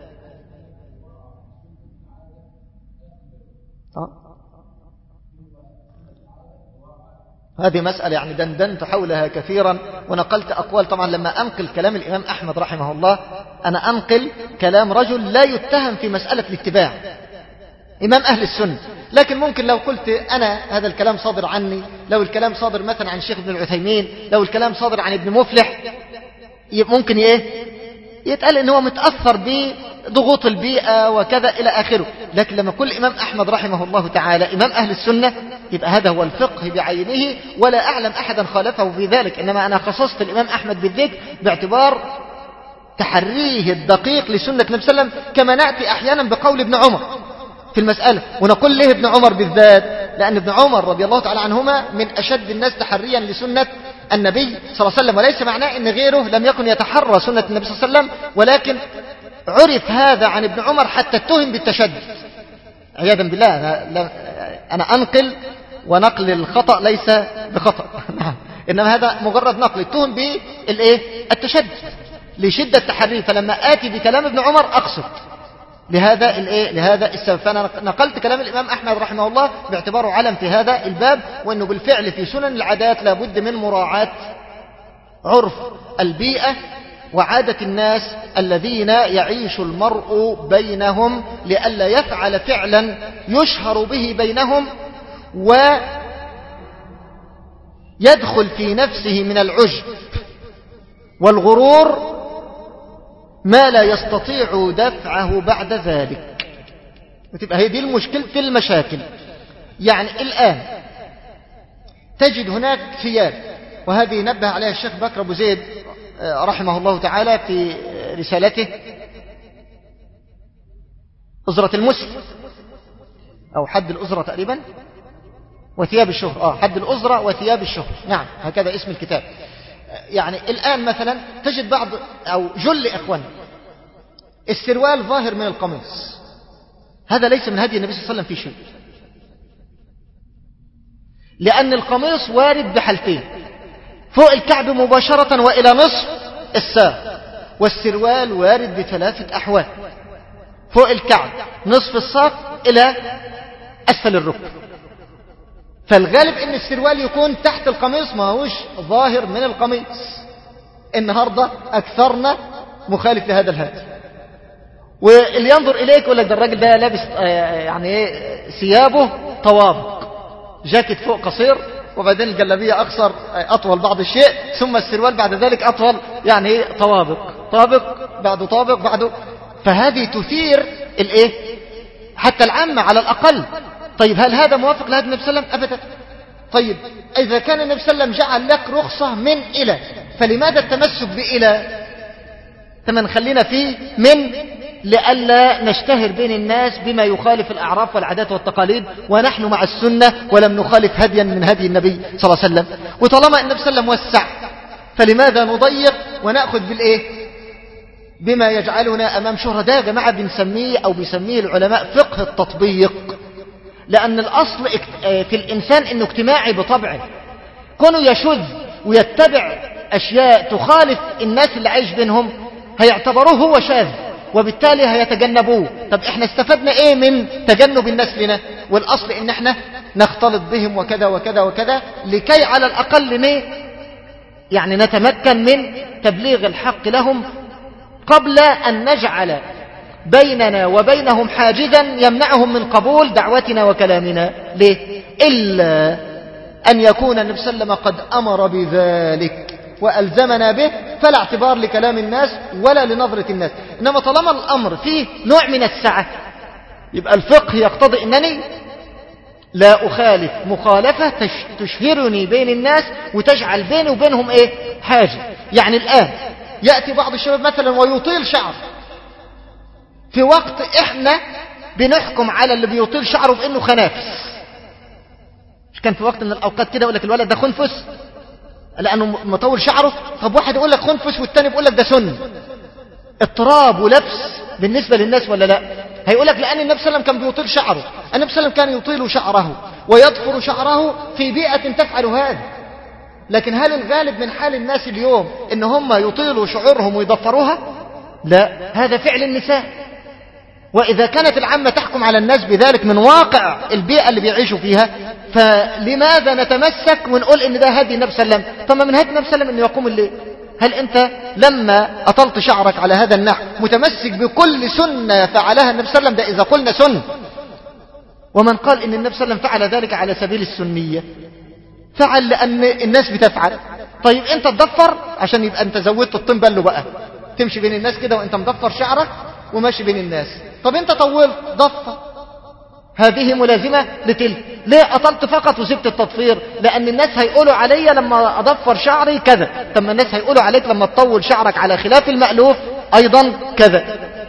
هذه مسألة يعني دندنت حولها كثيرا ونقلت أقوال. طبعا لما أنقل كلام الإمام أحمد رحمه الله أنا أنقل كلام رجل لا يتهم في مسألة الاتباع، إمام أهل السنة. لكن ممكن لو قلت أنا هذا الكلام صادر عني، لو الكلام صادر مثلا عن الشيخ ابن العثيمين، لو الكلام صادر عن ابن مفلح، ممكن إيه يتقال إن هو متأثر بضغوط البيئة وكذا إلى آخره. لكن لما كل إمام أحمد رحمه الله تعالى إمام أهل السنة يبقى هذا هو الفقه بعينه ولا أعلم أحدا خالفه في ذلك. إنما أنا خصصت الإمام أحمد بالذكر باعتبار تحريه الدقيق لسنة النبي صلى الله عليه وسلم، كما نأتي أحيانا بقول ابن عمر في المسألة. ونقول له ابن عمر بالذات لأن ابن عمر رضي الله تعالى عنهما من أشد الناس تحريا لسنة النبي صلى الله عليه وسلم، وليس معناه أن غيره لم يكن يتحرى سنة النبي صلى الله عليه وسلم، ولكن عرف هذا عن ابن عمر حتى اتهم بالتشدد عياذا بالله. أنا, أنا أنقل ونقل الخطأ ليس بخطأ إنما هذا مجرد نقل اتهم بالتشدد لشدة تحريه. فلما آتي بكلام ابن عمر أقصد لهذا الايه لهذا السبب. فانا نقلت كلام الامام احمد رحمه الله باعتباره علم في هذا الباب، وانه بالفعل في سنن العادات لابد من مراعاة عرف البيئة وعادة الناس الذين يعيش المرء بينهم لئلا يفعل فعلا يشهر به بينهم ويدخل في نفسه من العجب والغرور ما لا يستطيع دفعه بعد ذلك. وتبقى هي دي المشكلة في المشاكل. يعني الآن تجد هناك ثياب، وهذه نبه عليها الشيخ بكر أبو زيد رحمه الله تعالى في رسالته أزرة المسلم أو حد الأزرة تقريبا وثياب الشهر. آه حد الأزرة وثياب الشهر، نعم هكذا اسم الكتاب. يعني الآن مثلا تجد بعض أو جل إخوان السروال ظاهر من القميص، هذا ليس من هدي النبي صلى الله عليه وسلم في شيء، لأن القميص وارد بحالتين: فوق الكعب مباشرة وإلى نصف الساق، والسروال وارد بثلاثة أحوال: فوق الكعب، نصف الساق، إلى أسفل الركب. فالغالب ان السروال يكون تحت القميص، ما هوش ظاهر من القميص. النهاردة اكثرنا مخالف لهذا الهدي، واللي ينظر اليك يقول لك ده الراجل ده لابس يعني ثيابه طوابق، جاكيت فوق قصير وبعدين الجلابية اقصر اطول بعض الشيء، ثم السروال بعد ذلك اطول، يعني طوابق طابق بعده طابق بعده. فهذه تثير الايه حتى العامة على الاقل. طيب هل هذا موافق لهذا النبي صلى الله عليه وسلم؟ أبدا. طيب إذا كان النبي صلى الله عليه وسلم جعل لك رخصة من إلى، فلماذا التمسك بإلى؟ ثم خلينا فيه من لئلا نشتهر بين الناس بما يخالف الأعراف والعادات والتقاليد، ونحن مع السنة ولم نخالف هديا من هدي النبي صلى الله عليه وسلم. وطالما النبي صلى الله عليه وسلم وسع فلماذا نضيق ونأخذ بالإيه؟ بما يجعلنا أمام شهرة. ده يا جماعة بنسميه أو بيسميه العلماء فقه التطبيق، لأن الأصل في الإنسان إنه اجتماعي بطبعه. كونه يشذ ويتبع أشياء تخالف الناس اللي عايش بينهم هيعتبروه هو شاذ، وبالتالي هيتجنبوه. طب احنا استفدنا ايه من تجنب الناس لنا؟ والاصل ان احنا نختلط بهم وكذا وكذا وكذا لكي على الاقل ن يعني نتمكن من تبليغ الحق لهم قبل ان نجعل بيننا وبينهم حاجزا يمنعهم من قبول دعوتنا وكلامنا. ليه؟ إلا أن يكون النبي صلى الله عليه وسلم قد أمر بذلك وألزمنا به، فلا اعتبار لكلام الناس ولا لنظرة الناس. إنما طالما الأمر فيه نوع من السعة، يبقى الفقه يقتضي أنني لا أخالف مخالفة تشهرني بين الناس وتجعل بيني وبينهم إيه؟ حاجة. يعني الآن يأتي بعض الشباب مثلا ويطيل شعر، في وقت إحنا بنحكم على اللي بيطيل شعره بأنه خنافس. مش كان في وقت من الأوقات كده يقول لك الولد ده خنفس لأنه مطول شعره؟ طب واحد يقول لك خنفس والتاني بيقول لك ده سن. اضطراب ولبس بالنسبة للناس ولا لا؟ هيقول لك لأن النبي صلى الله عليه وسلم كان بيطيل شعره. النبي صلى الله عليه وسلم كان يطيل شعره ويضفر شعره في بيئة تفعل هذا. لكن هل الغالب من حال الناس اليوم إن هم يطيلوا شعورهم ويضفروها؟ لا، هذا فعل النساء. وإذا كانت العامة تحكم على الناس بذلك من واقع البيئة اللي بيعيشوا فيها، فلماذا نتمسك ونقول إن ده هدي النبي صلى الله عليه وسلم؟ طب من هدي النبي صلى الله عليه وسلم إنه يقوم الليل؟ هل أنت لما أطلت شعرك على هذا النحو متمسك بكل سنة فعلها النبي صلى الله عليه وسلم؟ ده إذا قلنا سنة. ومن قال إن النبي صلى الله عليه وسلم فعل ذلك على سبيل السنية؟ فعل لأن الناس بتفعل. طيب أنت تضفر عشان يبقى أنت زودت الطين بله بقى، تمشي بين الناس كده وأنت مضفر شعرك وماشي بين الناس. طب أنت طولت ضفر، هذه ملازمة لتلك. ليه أطلت فقط وسبت التضفير؟ لأن الناس هيقولوا علي لما أضفر شعري كذا. طب ما الناس هيقولوا عليك لما تطول شعرك على خلاف المألوف أيضا كذا.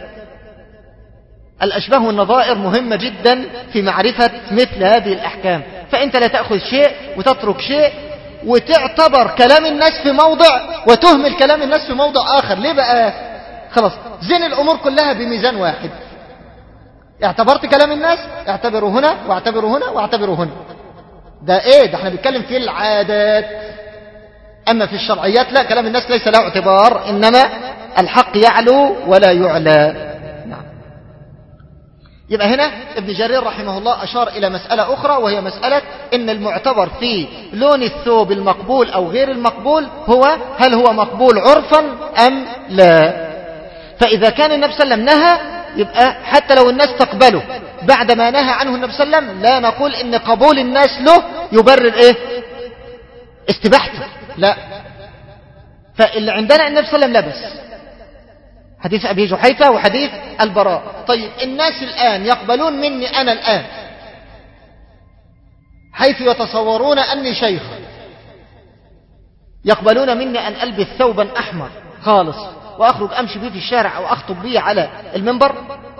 الأشباه والنظائر مهمة جدا في معرفة مثل هذه الأحكام. فأنت لا تأخذ شيء وتترك شيء وتعتبر كلام الناس في موضع وتهمل كلام الناس في موضع آخر. ليه بقى؟ خلاص زين الأمور كلها بميزان واحد. اعتبرت كلام الناس، اعتبروا هنا واعتبروا هنا واعتبروا هنا. ده ايه؟ ده احنا بنتكلم في العادات. اما في الشرعيات لا، كلام الناس ليس له اعتبار، انما الحق يعلو ولا يعلى. نعم. يبقى هنا ابن جرير رحمه الله اشار الى مسألة اخرى، وهي مسألة ان المعتبر في لون الثوب المقبول او غير المقبول هو هل هو مقبول عرفا ام لا. فاذا كان النبي صلى الله عليه وسلم نهى، يبقى حتى لو الناس تقبله بعد ما نهى عنه النبي صلى الله عليه وسلم، لا نقول ان قبول الناس له يبرر ايه؟ استباحته، لا. فاللي عندنا النبي صلى الله عليه وسلم لبس، حديث ابي جحيفة وحديث البراء. طيب الناس الان يقبلون مني انا الان حيث يتصورون اني شيخ، يقبلون مني ان البس ثوبا احمر خالص واخرج امشي به في الشارع او اخطب به على المنبر.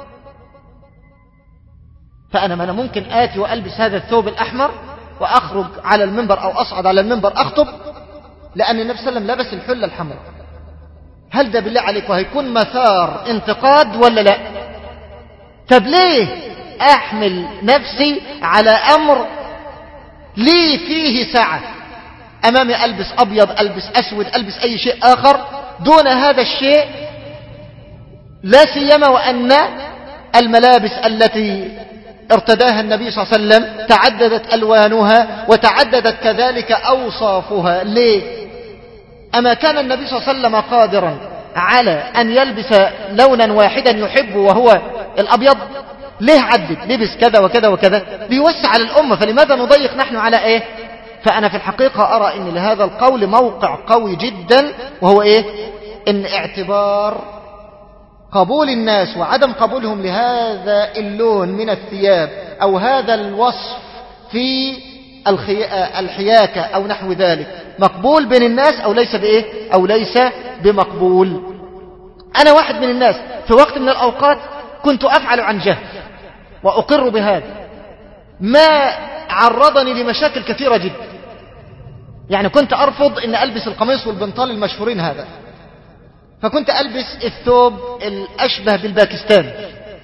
فانا ما انا ممكن اتي والبس هذا الثوب الاحمر واخرج على المنبر او اصعد على المنبر اخطب، لان النبي صلى الله عليه وسلم لبس الحله الحمراء. هل ده بالله عليك وهيكون مثار انتقاد ولا لا؟ طب ليه احمل نفسي على امر لي فيه سعة؟ امامي البس ابيض، البس اسود، البس اي شيء اخر دون هذا الشيء، لا سيما وأن الملابس التي ارتداها النبي صلى الله عليه وسلم تعددت ألوانها وتعددت كذلك أوصافها. ليه؟ أما كان النبي صلى الله عليه وسلم قادرا على أن يلبس لونا واحدا يحبه وهو الأبيض؟ ليه عدد؟ لبس كذا وكذا وكذا ليوسع على الأمة، فلماذا نضيق نحن على إيه؟ فأنا في الحقيقة أرى أن لهذا القول موقع قوي جدا، وهو إيه؟ إن اعتبار قبول الناس وعدم قبولهم لهذا اللون من الثياب أو هذا الوصف في الحياكة أو نحو ذلك مقبول بين الناس أو ليس بإيه؟ أو ليس بمقبول. أنا واحد من الناس في وقت من الأوقات كنت أفعل عن جهل وأقر بهذا، ما عرضني لمشاكل كثيرة جدا. يعني كنت أرفض أن ألبس القميص والبنطال المشهورين هذا، فكنت ألبس الثوب الأشبه بالباكستان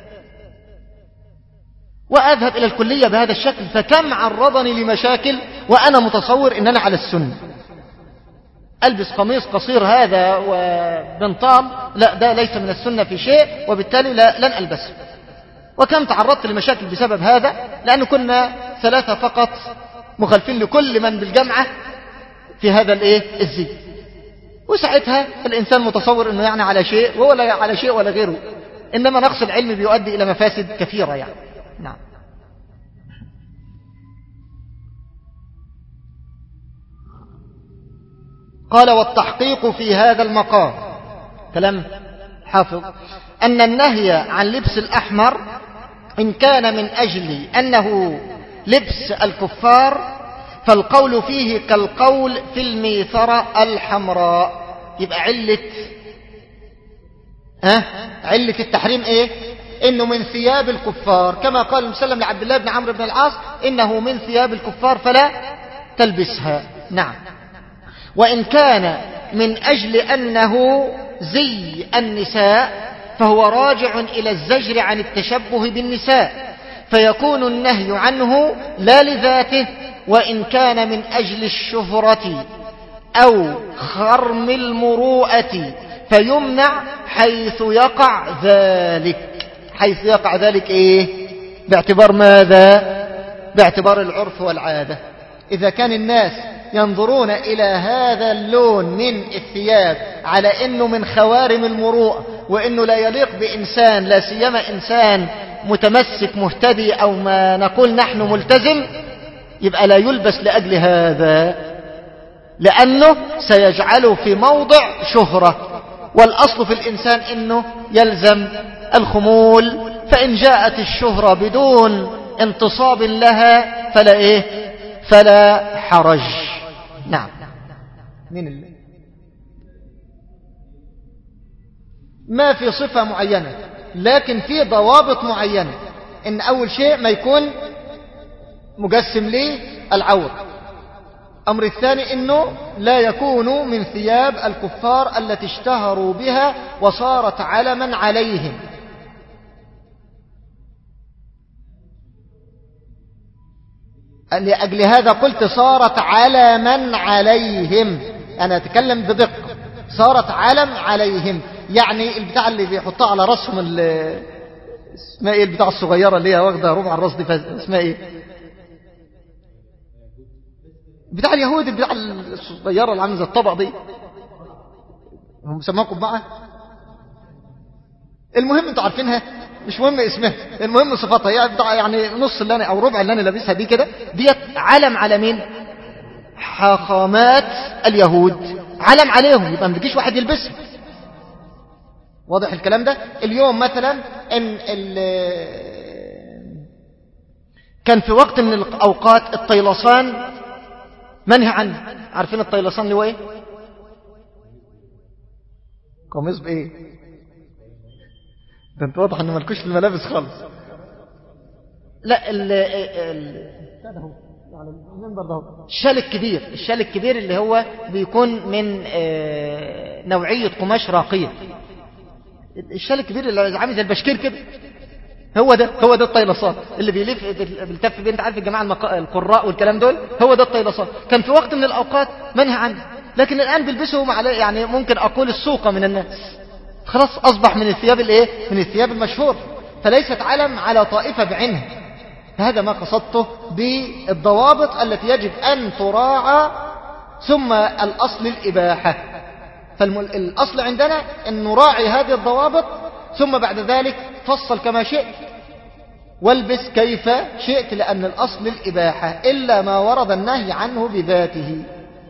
وأذهب إلى الكلية بهذا الشكل. فكم عرضني لمشاكل وأنا متصور أن أنا على السنة. ألبس قميص قصير هذا وبنطام، لا ده ليس من السنة في شيء، وبالتالي لا لن ألبسه. وكم تعرضت لمشاكل بسبب هذا، لأنه كنا ثلاثة فقط مخالفين لكل من بالجامعة في هذا الايه الزي، وساعتها الإنسان متصور أنه يعني على شيء ولا على شيء ولا غيره، إنما نقص العلم بيؤدي إلى مفاسد كثيرة يعني. نعم. قال: والتحقيق في هذا المقام، كلام حافظ، أن النهي عن لبس الأحمر إن كان من أجل أنه لبس الكفار فالقول فيه كالقول في الميثرة الحمراء. يبقى علة أه؟ علة التحريم إيه؟ إنه من ثياب الكفار، كما قال المسلم لعبد الله بن عمرو بن العاص: إنه من ثياب الكفار فلا تلبسها. نعم. وإن كان من أجل أنه زي النساء فهو راجع إلى الزجر عن التشبه بالنساء، فيكون النهي عنه لا لذاته، وإن كان من أجل الشهرة أو خرم المروءة فيمنع حيث يقع ذلك. حيث يقع ذلك إيه؟ باعتبار ماذا؟ باعتبار العرف والعادة. إذا كان الناس ينظرون إلى هذا اللون من الثياب على أنه من خوارم المروءة، وأنه لا يليق بإنسان، لا سيما إنسان متمسك مهتدي أو ما نقول نحن ملتزم، يبقى لا يلبس لأجل هذا، لأنه سيجعله في موضع شهرة. والأصل في الإنسان أنه يلزم الخمول، فإن جاءت الشهرة بدون انتصاب لها فلا إيه؟ فلا حرج. نعم. مين اللي؟ ما في صفة معينة، لكن في ضوابط معينة. إن أول شيء ما يكون مجسم ليه العور. أمر الثاني إنه لا يكون من ثياب الكفار التي اشتهروا بها وصارت علما عليهم. لأجل هذا قلت صارت علما عليهم، أنا أتكلم بدقة. صارت علم عليهم، يعني البتاع اللي بيحطها على رأسهم، اسمها ايه البتاع الصغيرة اللي هي واخدة ربع الراس دي، اسمها ايه؟ بتاع اليهود، البتاع الصغيرة اللي عامله زي الطبق دي، هم بيسموها قبعة. المهم انتوا عارفينها، مش مهم اسمها، المهم صفاتها. هي بتاع يعني نص اللي انا او ربع اللي انا لابسها دي كده، ديت علم على مين؟ حاخامات اليهود، علم عليهم، يبقى ما بيجيش واحد يلبسها. واضح الكلام ده؟ اليوم مثلا ان كان في وقت من الاوقات الطيلسان منهي عنه. عارفين الطيلسان اللي هو ايه؟ قميص بايه؟ ده انت واضح انه مالكوش في الملابس خالص. لا ال ال الشال الكبير، الشال الكبير اللي هو بيكون من نوعية قماش راقية. الشال الكبير اللي عامل زي البشكير كده، هو ده هو ده الطيلسان اللي بيلف بيلتف بين، انت عارف الجماعه القراء والكلام دول، هو ده الطيلسان. كان في وقت من الاوقات منهي عنه، لكن الان بيلبسهم على يعني ممكن اقول السوق من الناس. خلاص اصبح من الثياب الايه؟ من الثياب المشهور، فليست علم على طائفه بعينها. هذا ما قصدته بالضوابط التي يجب ان تراعى، ثم الاصل الاباحه. فالأصل عندنا أن نراعي هذه الضوابط، ثم بعد ذلك فصل كما شئت والبس كيف شئت، لأن الأصل الإباحة إلا ما ورد النهي عنه بذاته.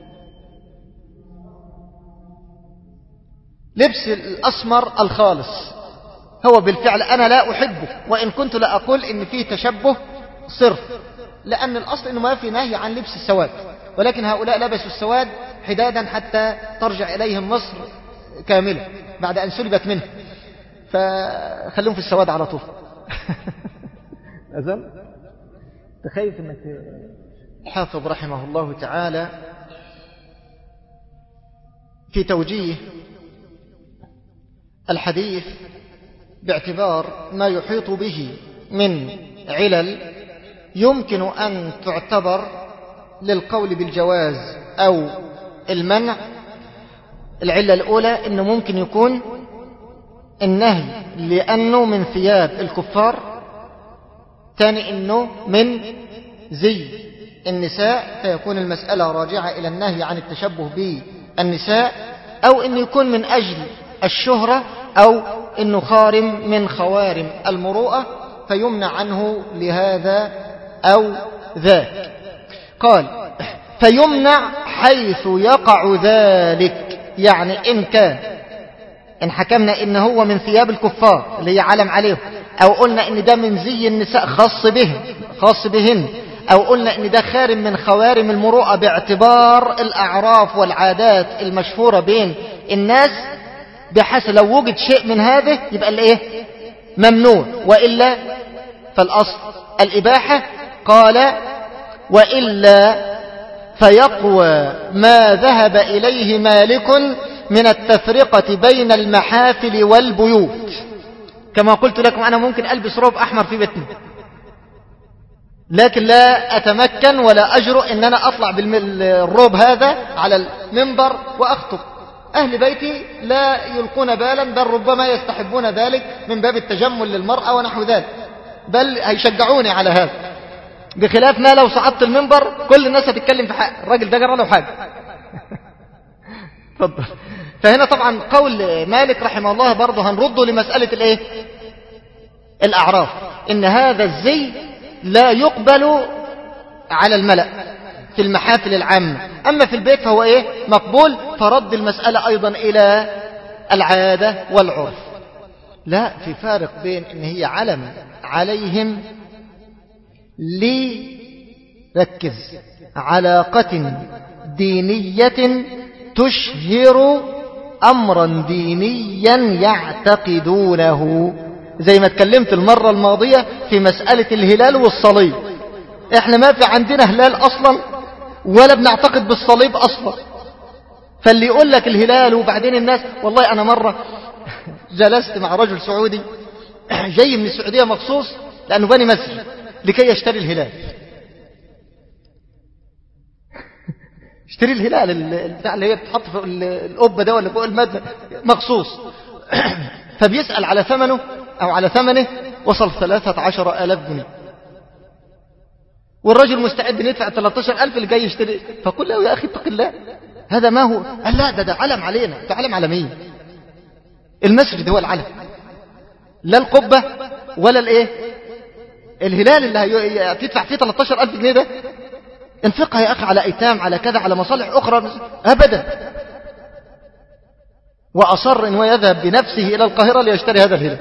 لبس الأسمر الخالص هو بالفعل أنا لا أحبه، وإن كنت لا أقول إن فيه تشبه صرف، لأن الأصل إنه ما في نهي عن لبس السواد، ولكن هؤلاء لبسوا السواد حدادا حتى ترجع إليهم مصر كاملة بعد أن سلبت منه، فخلوهم في السواد على طول. أزل تخيف أنك حافظ رحمه الله تعالى في توجيه الحديث باعتبار ما يحيط به من علل يمكن أن تعتبر للقول بالجواز أو المنع، العلة الأولى إنه ممكن يكون النهي لأنه من ثياب الكفار، ثاني إنه من زي النساء فيكون المسألة راجعة إلى النهي عن التشبه بالنساء، أو إنه يكون من أجل الشهرة، أو إنه خارم من خوارم المروءة فيمنع عنه لهذا أو ذاك. قال فيمنع حيث يقع ذلك، يعني إن كان إن حكمنا إن هو من ثياب الكفار اللي هي علم عليهم، أو قلنا إن ده من زي النساء خاص بهم خاص بهن، أو قلنا إن ده خارم من خوارم المروءة باعتبار الأعراف والعادات المشهورة بين الناس، بحيث لو وجد شيء من هذا يبقى الإيه ممنوع، وإلا فالأصل الإباحة. قال وإلا فيقوى ما ذهب إليه مالك من التفرقة بين المحافل والبيوت. كما قلت لكم أنا ممكن ألبس روب أحمر في بيتنا، لكن لا أتمكن ولا أجرؤ أن أنا أطلع بالروب هذا على المنبر وأخطب. أهل بيتي لا يلقون بالا، بل ربما يستحبون ذلك من باب التجمل للمرأة ونحو ذلك، بل هيشجعوني على هذا، بخلاف ما لو صعدت المنبر كل الناس هتتكلم في حق الراجل ده جرى له حاجة. تفضل. فهنا طبعا قول مالك رحمه الله برضه هنرده لمسألة الايه الأعراف، إن هذا الزي لا يقبل على الملأ في المحافل العامة، أما في البيت فهو إيه مقبول. فرد المسألة أيضا إلى العادة والعرف. لا، في فارق بين إن هي علم عليهم لركز علاقة دينية تشهر أمرا دينيا يعتقدونه، زي ما اتكلمت المرة الماضية في مسألة الهلال والصليب. احنا ما في عندنا هلال أصلا ولا بنعتقد بالصليب أصلا، فاللي يقول لك الهلال وبعدين الناس. والله أنا مرة جلست مع رجل سعودي جاي من السعودية مخصوص لأنه بني مسجد لكي يشتري الهلال. اشتري الهلال البتاع اللي هي بتحط في القبة ده ولا فوق المادة مخصوص. فبيسأل على ثمنه أو على ثمنه، وصل ثلاثة عشر آلاف جنيه، والرجل مستعد ندفع ثلاثة عشر ألف اللي جاي يشتري. فقل له يا أخي اتق الله، هذا ما هو. قال لا، ده ده علم علينا. ده علم على مين؟ المسجد هو العلم، لا القبة ولا الايه الهلال اللي هتدفع فيه ثلاثة عشر ألف جنيه ده. انفقها يا أخي على أيتام، على كذا، على مصالح أخرى. أبدا. وأصر أنه يذهب بنفسه إلى القاهرة ليشتري هذا الهلال.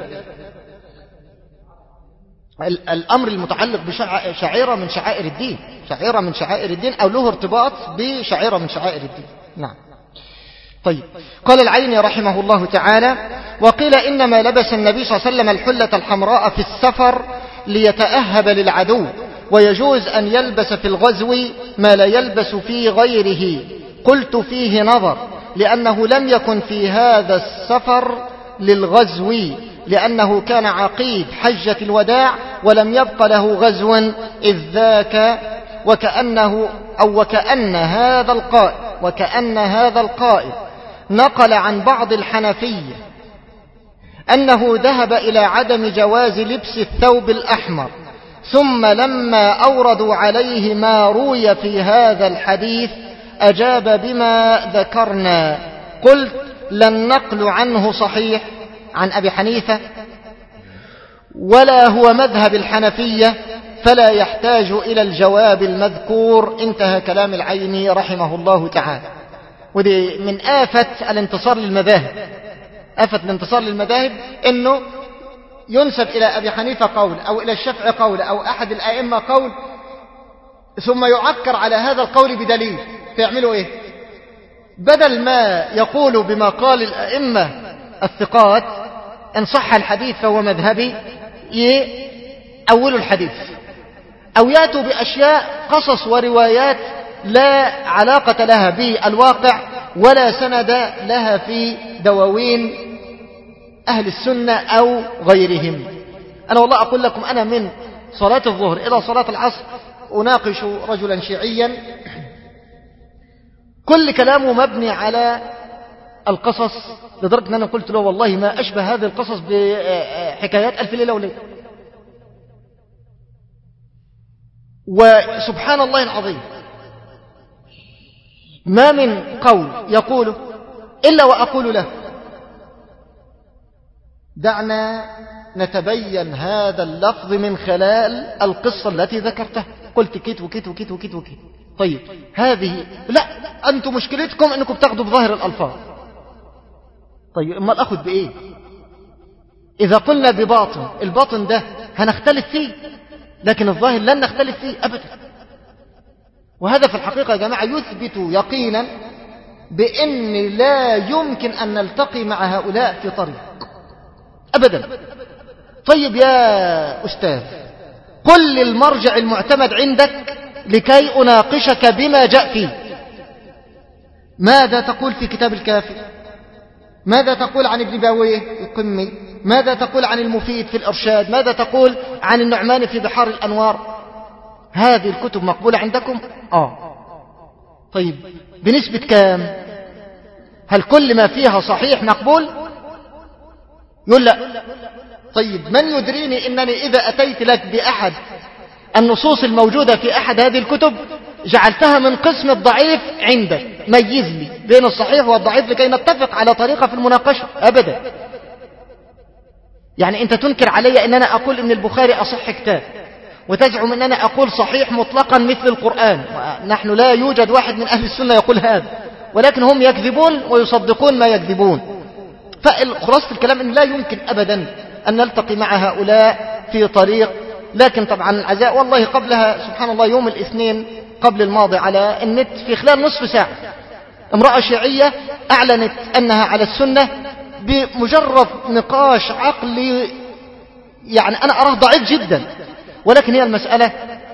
الأمر المتعلق بشعيرة من شعائر الدين، شعيرة من شعائر الدين، أو له ارتباط بشعيرة من شعائر الدين. نعم. طيب. قال العيني رحمه الله تعالى: وقيل إنما لبس النبي صلى الله عليه وسلم الحلة الحمراء في السفر ليتأهب للعدو، ويجوز أن يلبس في الغزو ما لا يلبس في غيره. قلت فيه نظر، لأنه لم يكن في هذا السفر للغزو، لأنه كان عقيد حجة الوداع ولم يبق له غزو إذ ذاك، وكأنه أو وكأن هذا القائل وكأن هذا القائل نقل عن بعض الحنفية أنه ذهب إلى عدم جواز لبس الثوب الأحمر، ثم لما أوردوا عليه ما روي في هذا الحديث أجاب بما ذكرنا. قلت: لن نقل عنه صحيح عن أبي حنيفة ولا هو مذهب الحنفية، فلا يحتاج إلى الجواب المذكور. انتهى كلام العيني رحمه الله تعالى. ودي من آفة الانتصار للمذاهب، آفة الانتصار للمذاهب إنه ينسب إلى أبي حنيفة قول، أو إلى الشافعي قول، أو أحد الآئمة قول، ثم يعكر على هذا القول بدليل. فيعملوا إيه؟ بدل ما يقولوا بما قال الأئمة الثقات إن صح الحديث فهو مذهبي، يأولوا الحديث، أو يأتوا بأشياء قصص وروايات لا علاقة لها بالواقع ولا سند لها في دواوين أهل السنة أو غيرهم. أنا والله أقول لكم، أنا من صلاة الظهر إلى صلاة العصر أناقش رجلا شيعيا كل كلامه مبني على القصص، لدرجة أن أنا قلت له والله ما أشبه هذه القصص بحكايات ألف ليلة وليلة. وسبحان الله العظيم ما من قول يقوله إلا وأقول له دعنا نتبين هذا اللفظ من خلال القصة التي ذكرتها. قلت كيت وكيت وكيت وكيت وكيت. طيب هذه لا، أنتم مشكلتكم أنكم بتاخدوا بظاهر الألفاظ. طيب اما الأخذ بإيه؟ إذا قلنا بباطن، الباطن ده هنختلف فيه، لكن الظاهر لن نختلف فيه أبدا. وهذا في الحقيقة يا جماعة يثبت يقينا بأن لا يمكن أن نلتقي مع هؤلاء في طريق أبدا. طيب يا أستاذ قل لي المرجع المعتمد عندك لكي أناقشك بما جاء فيه. ماذا تقول في كتاب الكافي؟ ماذا تقول عن ابن باويه القمي؟ ماذا تقول عن المفيد في الإرشاد؟ ماذا تقول عن النعمان في بحار الأنوار؟ هذه الكتب مقبولة عندكم؟ آه. طيب بنسبة كام؟ هل كل ما فيها صحيح مقبول؟ يقول لا. طيب من يدريني أنني إذا أتيت لك بأحد النصوص الموجودة في أحد هذه الكتب جعلتها من قسم الضعيف عندك، ميز لي بين الصحيح والضعيف لكي نتفق على طريقة في المناقشة؟ أبدا. يعني أنت تنكر علي أن أنا أقول أن البخاري أصح كتاب، وتزعم أن أنا أقول صحيح مطلقا مثل القرآن. نحن لا يوجد واحد من أهل السنة يقول هذا، ولكن هم يكذبون ويصدقون ما يكذبون. فالخلاصة الكلام أن لا يمكن أبدا أن نلتقي مع هؤلاء في طريق. لكن طبعا العزاء والله قبلها سبحان الله يوم الاثنين قبل الماضي على النت في خلال نصف ساعة امرأة شيعية أعلنت أنها على السنة بمجرد نقاش عقلي، يعني أنا أراه ضعيف جدا، ولكن هي المسألة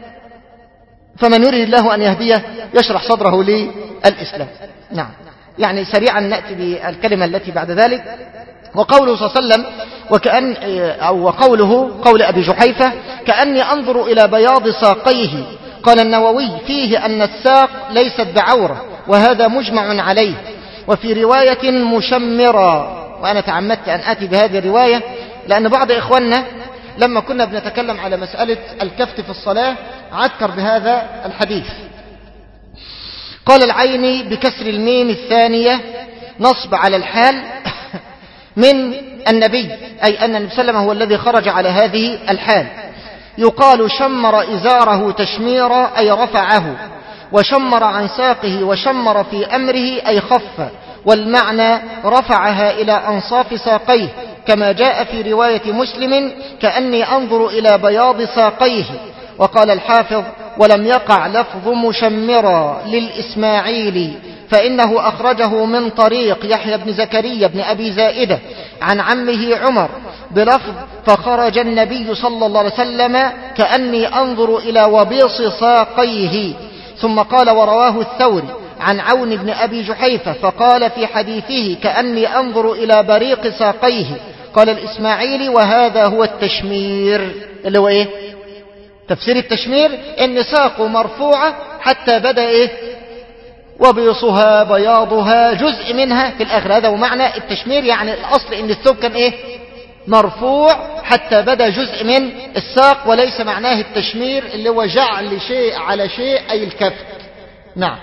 فمن يريد الله أن يهديه يشرح صدره للإسلام. نعم. يعني سريعا نأتي بالكلمة التي بعد ذلك. وقوله صلى الله عليه وسلم وكأن أو قوله قول أبي جحيفة كأني أنظر إلى بياض ساقيه. قال النووي فيه أن الساق ليست بعورة، وهذا مجمع عليه. وفي رواية مشمرة، وأنا تعمدت أن آتي بهذه الرواية لأن بعض إخواننا لما كنا بنتكلم على مسألة الكفت في الصلاة عذكر بهذا الحديث. قال العيني بكسر الميم الثانية نصب على الحال من النبي، أي أن النبي صلى الله عليه وسلم هو الذي خرج على هذه الحال. يقال شمر إزاره تشميرا أي رفعه، وشمر عن ساقه وشمر في أمره أي خف، والمعنى رفعها إلى أنصاف ساقيه، كما جاء في رواية مسلم كأني أنظر إلى بياض ساقيه. وقال الحافظ ولم يقع لفظ مشمرا للإسماعيلي، فإنه أخرجه من طريق يحيى بن زكريا بن أبي زائدة عن عمه عمر بلفظ فخرج النبي صلى الله عليه وسلم كأني أنظر إلى وبيص ساقيه. ثم قال ورواه الثوري عن عون بن أبي جحيفة فقال في حديثه كأني أنظر إلى بريق ساقيه. قال الإسماعيلي وهذا هو التشمير، اللي هو إيه؟ تفسير التشمير إن ساقه مرفوعة حتى بدأ إيه؟ وبيصها بياضها جزء منها في الآخر. هذا هو معنى التشمير، يعني الأصل إن الثوب كان إيه؟ مرفوع حتى بدأ جزء من الساق، وليس معناه التشمير اللي هو جعل شيء على شيء أي الكفت. نعم.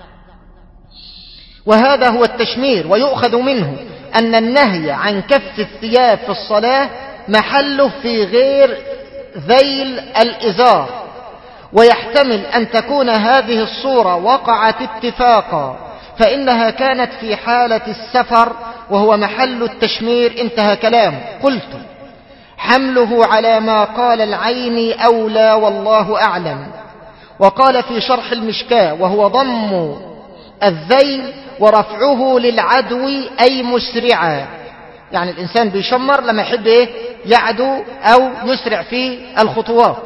وهذا هو التشمير. ويؤخذ منه أن النهي عن كف الثياب في الصلاة محله في غير ذيل الإزار، ويحتمل أن تكون هذه الصورة وقعت اتفاقا، فإنها كانت في حالة السفر وهو محل التشمير. انتهى كلامه. قلت حمله على ما قال العيني أولى والله أعلم. وقال في شرح المشكاة وهو ضم الذيل ورفعه للعدو أي مسرعا، يعني الإنسان بيشمر لما يحب إيه؟ يعدو أو يسرع في الخطوات،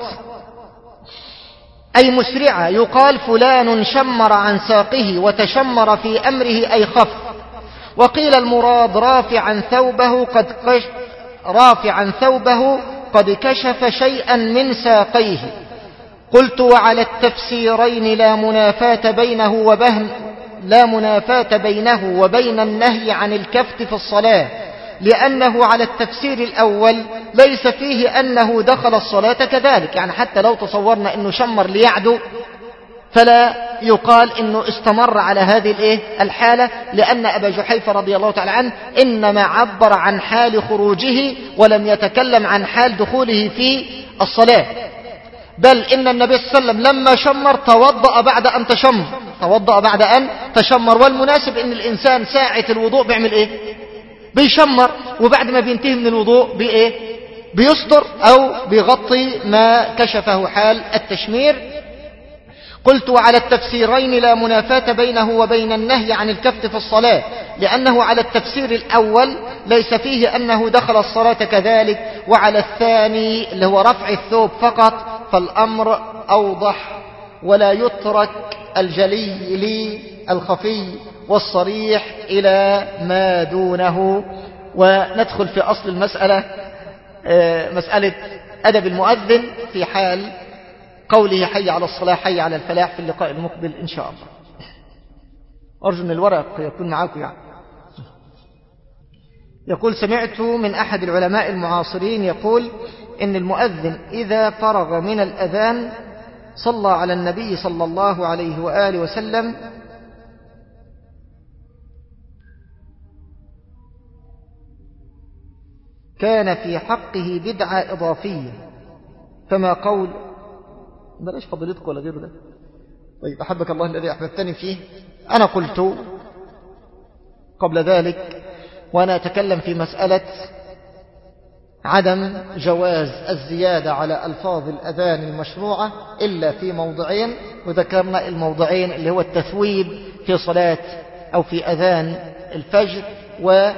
أي مسرعا. يقال فلان شمر عن ساقه وتشمر في أمره أي خف. وقيل المراد رافعا ثوبه قد قش رافعا ثوبه قد كشف شيئا من ساقيه. قلت وعلى التفسيرين لا منافاة بينه وبين لا منافاة بينه وبين النهي عن الكفت في الصلاة، لأنه على التفسير الأول ليس فيه أنه دخل الصلاة كذلك. يعني حتى لو تصورنا أنه شمر ليعدو فلا يقال أنه استمر على هذه الإيه الحالة، لأن أبا جحيفة رضي الله تعالى عنه إنما عبر عن حال خروجه ولم يتكلم عن حال دخوله في الصلاة. بل إن النبي صلى الله عليه وسلم لما شمر توضأ بعد أن تشمر توضأ بعد أن تشمر والمناسب إن الإنسان ساعة الوضوء بيعمل إيه؟ بيشمر، وبعد ما بينتهي من الوضوء بإيه؟ بيصدر أو بيغطي ما كشفه حال التشمير. قلت وعلى التفسيرين لا منافاة بينه وبين النهي عن الكفت في الصلاة، لأنه على التفسير الأول ليس فيه أنه دخل الصلاة كذلك، وعلى الثاني اللي هو رفع الثوب فقط فالأمر أوضح، ولا يترك الجلي الخفي والصريح إلى ما دونه. وندخل في أصل المسألة، مسألة أدب المؤذن في حال قوله حي على الصلاة حي على الفلاح في اللقاء المقبل إن شاء الله. أرجو أن الورق يكون معاكم. يعني يقول سمعت من أحد العلماء المعاصرين يقول إن المؤذن إذا فرغ من الأذان صلى على النبي صلى الله عليه وآله وسلم كان في حقه بدعة إضافية، فما قول بلاش فضيلتك ولا غيره ده. طيب أحبك الله الذي أحببتني فيه، أنا قلت قبل ذلك وأنا أتكلم في مسألة عدم جواز الزيادة على ألفاظ الأذان المشروعة إلا في موضعين، وذكرنا الموضعين اللي هو التثويب في صلاة أو في أذان الفجر، و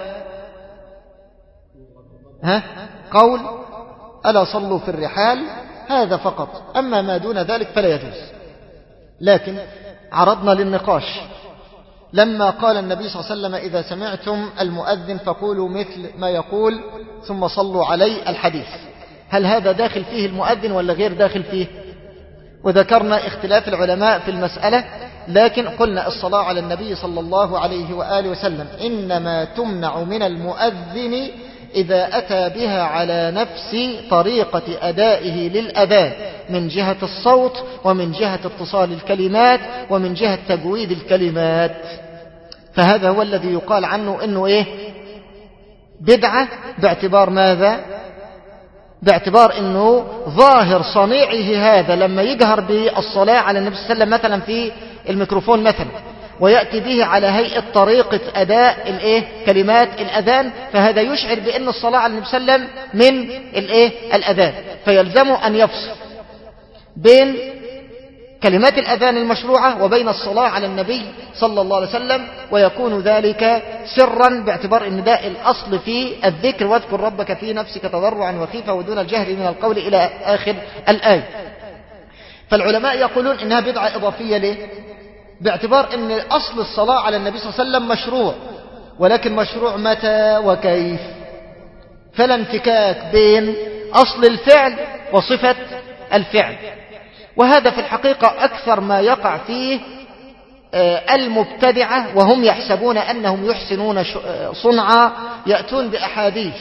ها قول ألا صلوا في الرحال، هذا فقط. أما ما دون ذلك فلا يجوز. لكن عرضنا للنقاش لما قال النبي صلى الله عليه وسلم إذا سمعتم المؤذن فقولوا مثل ما يقول ثم صلوا عليه الحديث، هل هذا داخل فيه المؤذن ولا غير داخل فيه؟ وذكرنا اختلاف العلماء في المسألة، لكن قلنا الصلاة على النبي صلى الله عليه وآله وسلم إنما تمنع من المؤذن إذا أتى بها على نفس طريقة أدائه للأذان من جهة الصوت ومن جهة اتصال الكلمات ومن جهة تجويد الكلمات، فهذا هو الذي يقال عنه إنه إيه بدعة. باعتبار ماذا؟ باعتبار إنه ظاهر صنيعه هذا لما يجهر بالصلاة على النبي صلى الله عليه وسلم مثلا في الميكروفون مثلا ويأتي به على هيئة طريقة أداء الإيه كلمات الأذان، فهذا يشعر بأن الصلاة على النبي صلى الله عليه وسلم من الإيه الأذان، فيلزمه أن يفصل بين كلمات الأذان المشروعة وبين الصلاة على النبي صلى الله عليه وسلم، ويكون ذلك سرا باعتبار أن ده الأصل في الذكر، واذكر ربك في نفسك تضرعا وخيفة ودون الجهر من القول إلى آخر الآية. فالعلماء يقولون إنها بدعة إضافية. ليه؟ باعتبار أن أصل الصلاة على النبي صلى الله عليه وسلم مشروع، ولكن مشروع متى وكيف، فلا انفكاك بين أصل الفعل وصفة الفعل. وهذا في الحقيقة أكثر ما يقع فيه المبتدعة، وهم يحسبون أنهم يحسنون صنعا، يأتون بأحاديث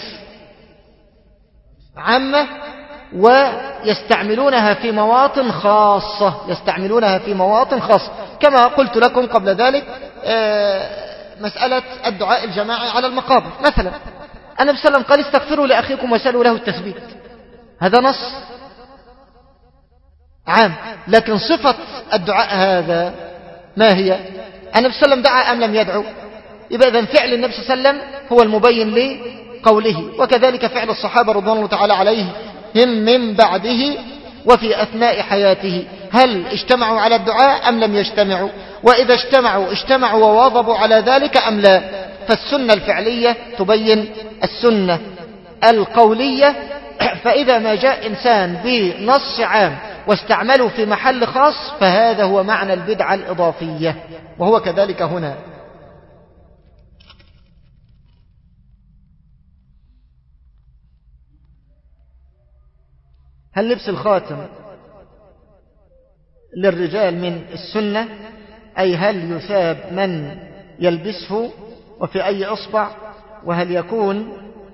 عامة ويستعملونها في مواطن خاصة يستعملونها في مواطن خاصة كما قلت لكم قبل ذلك مسألة الدعاء الجماعي على المقابر مثلا. النبي صلى الله عليه وسلم قال استغفروا لأخيكم وسألوا له التثبيت، هذا نص عام، لكن صفة الدعاء هذا ما هي؟ النبي صلى الله عليه وسلم دعا أم لم يدعو؟ يبقى إذن فعل النبي صلى الله عليه وسلم هو المبين لقوله، وكذلك فعل الصحابة رضوان الله تعالى عليهم من بعده وفي أثناء حياته، هل اجتمعوا على الدعاء أم لم يجتمعوا؟ وإذا اجتمعوا اجتمعوا وواظبوا على ذلك أم لا؟ فالسنة الفعلية تبين السنة القولية. فإذا ما جاء إنسان بنص عام واستعملوا في محل خاص فهذا هو معنى البدعة الإضافية، وهو كذلك هنا. هل لبس الخاتم للرجال من السنة؟ أي هل يثاب من يلبسه وفي أي إصبع؟ وهل يكون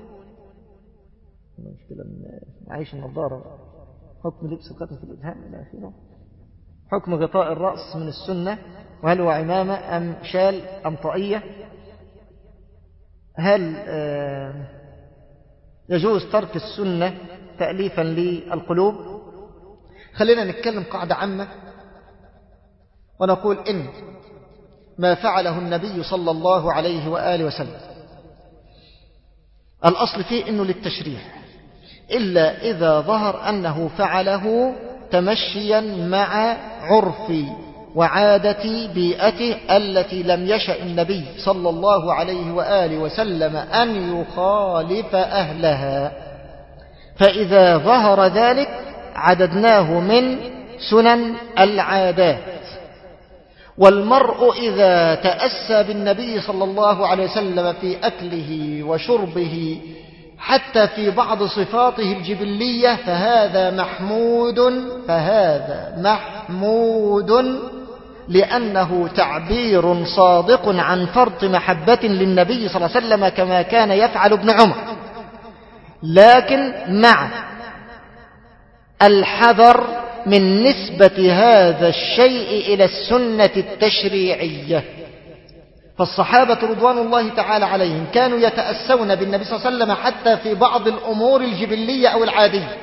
عايش النظارة حكم لبس القطن في الإبهام إلى آخره؟ حكم غطاء الرأس من السنة، وهل هو عمامة أم شال أم طاقية؟ هل يجوز ترك السنة تأليفا للقلوب؟ خلينا نتكلم قاعدة عامة ونقول إن ما فعله النبي صلى الله عليه وآله وسلم الأصل فيه إنه للتشريع، إلا إذا ظهر أنه فعله تمشيا مع عرف وعادة بيئته التي لم يشأ النبي صلى الله عليه وآله وسلم أن يخالف أهلها، فإذا ظهر ذلك عددناه من سنن العادات. والمرء إذا تأسى بالنبي صلى الله عليه وسلم في أكله وشربه حتى في بعض صفاته الجبلية فهذا محمود فهذا محمود لأنه تعبير صادق عن فرط محبة للنبي صلى الله عليه وسلم كما كان يفعل ابن عمر، لكن مع الحذر من نسبة هذا الشيء إلى السنة التشريعية. فالصحابة رضوان الله تعالى عليهم كانوا يتأسون بالنبي صلى الله عليه وسلم حتى في بعض الأمور الجبلية أو العادية.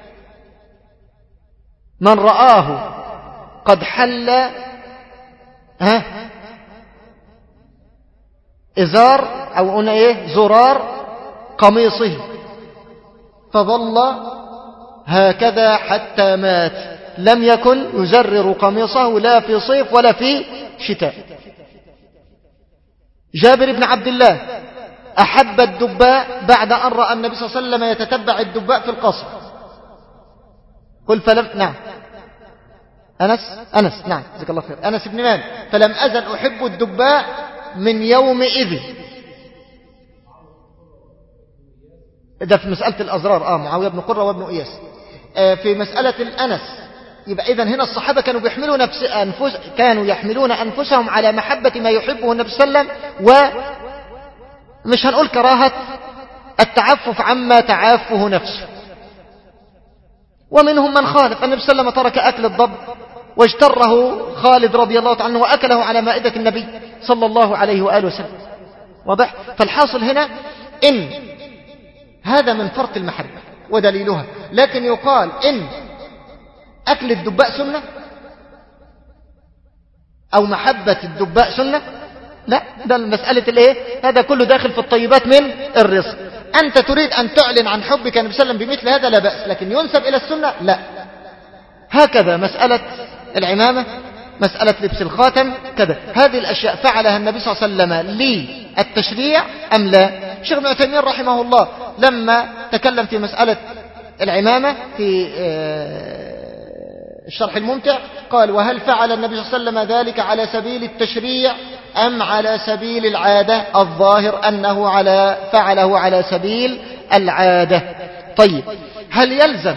من رآه قد حل ها إزار أو أنا إيه زرار قميصه فظل هكذا حتى مات، لم يكن يزرر قميصه لا في صيف ولا في شتاء. جابر بن عبد الله أحب الدباء بعد أن رأى النبي صلى الله عليه وسلم يتتبع الدباء في القصر. قل فلم نعم أنس أنس نعم جزاك الله خير أنس بن مالك فلم أزل أحب الدباء من يومئذ. ده في مسألة الأزرار آه معاوية بن قرة وابن إياس. آه في مسألة الأنس يبقى إذن هنا الصحابة كانوا بيحملون نفس أنفس كانوا يحملون أنفسهم على محبة ما يحبه النبي صلى الله عليه وسلم، ومش هنقول كراهة التعفف عما تعافه نفسه. ومنهم من خالف النبي صلى الله عليه وسلم ترك أكل الضب واجتره خالد رضي الله عنه وأكله على مائدة النبي صلى الله عليه وآله وسلم. واضح؟ فالحاصل هنا إن هذا من فرط المحبة ودليلها، لكن يقال إن أكل الدباء سنة أو محبة الدباء سنة؟ لا، ده المسألة الايه؟ هذا كله داخل في الطيبات من الرزق. أنت تريد أن تعلن عن حبك النبي صلى الله عليه وسلم بمثل هذا لا بأس، لكن ينسب إلى السنة لا. هكذا مسألة العمامة، مسألة لبس الخاتم كذا، هذه الأشياء فعلها النبي صلى الله عليه وسلم للتشريع أم لا؟ الشيخ ابن عثيمين رحمه الله لما تكلم في مسألة العمامة في الشرح الممتع قال: وهل فعل النبي صلى الله عليه وسلم ذلك على سبيل التشريع أم على سبيل العادة؟ الظاهر أنه على فعله على سبيل العادة. طيب، هل يلزم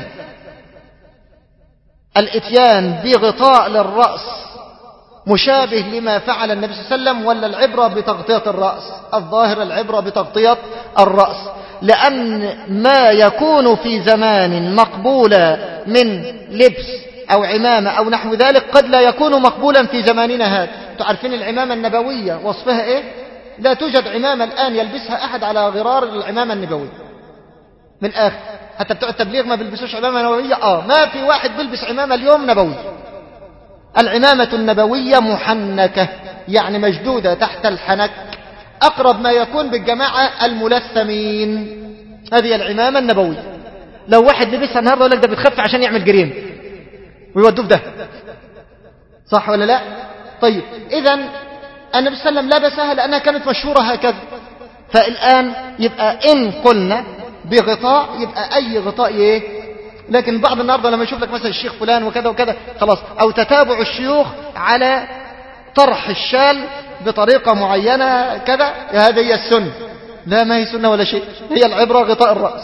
الاتيان بغطاء للرأس مشابه لما فعل النبي صلى الله عليه وسلم، ولا العبرة بتغطية الرأس؟ الظاهر العبرة بتغطية الرأس، لأن ما يكون في زمان مقبولا من لبس أو عمامة أو نحو ذلك قد لا يكون مقبولا في زماننا هذا. تعرفين العمامة النبوية وصفها إيه؟ لا توجد عمامة الآن يلبسها أحد على غرار العمامة النبوية من الآخر. حتى بتوع التبليغ ما بيلبسوش عمامة نبوية. آه ما في واحد بيلبس عمامة اليوم نبوية. العمامة النبوية محنكة، يعني مشدودة تحت الحنك، أقرب ما يكون بالجماعة الملثمين. هذه العمامة النبوية. لو واحد لبسها النهارده يقول لك ده بتخف عشان يعمل جريمة ويودوه في ده، صح ولا لا؟ طيب، إذن النبي صلى الله عليه وسلم لبسها لأنها كانت مشهورة هكذا. فالآن يبقى إن قلنا بغطاء يبقى أي غطاء إيه؟ لكن بعض النهارده لما يشوف لك مثلا الشيخ فلان وكذا وكذا خلاص، أو تتابع الشيوخ على طرح الشال بطريقة معينة كذا، هذه هي السنة. لا، ما هي سنة ولا شيء، هي العبرة غطاء الرأس.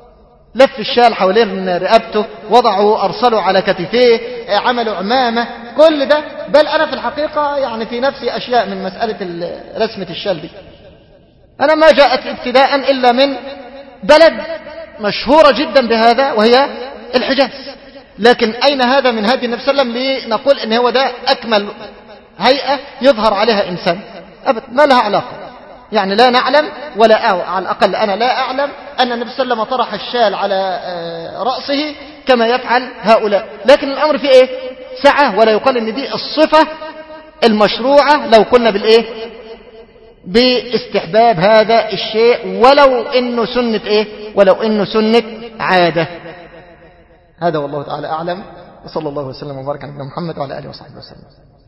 لف الشال حوالين رقبته، وضعوا أرسلوا على كتفيه، عملوا عمامة، كل ده. بل أنا في الحقيقة يعني في نفسي أشياء من مسألة رسمة الشال دي، أنا ما جاءت ابتداء إلا من بلد مشهورة جدا بهذا وهي الحجاز. لكن أين هذا من هدي النبي صلى الله عليه وسلم لنقول إن هو ده أكمل هيئة يظهر عليها إنسان؟ أبدا، ما لها علاقة. يعني لا نعلم ولا أعلم، على الأقل أنا لا أعلم أن النبي صلى الله عليه وسلم طرح الشال على رأسه كما يفعل هؤلاء. لكن الأمر فيه إيه؟ سعة، ولا يقال إن دي الصفة المشروعة لو قلنا بالإيه؟ باستحباب هذا الشيء، ولو إنه سنة إيه؟ ولو إنه سنة عادة. هذا والله تعالى أعلم، وصلى الله وسلم وبارك على نبينا محمد وعلى آله وصحبه وسلم.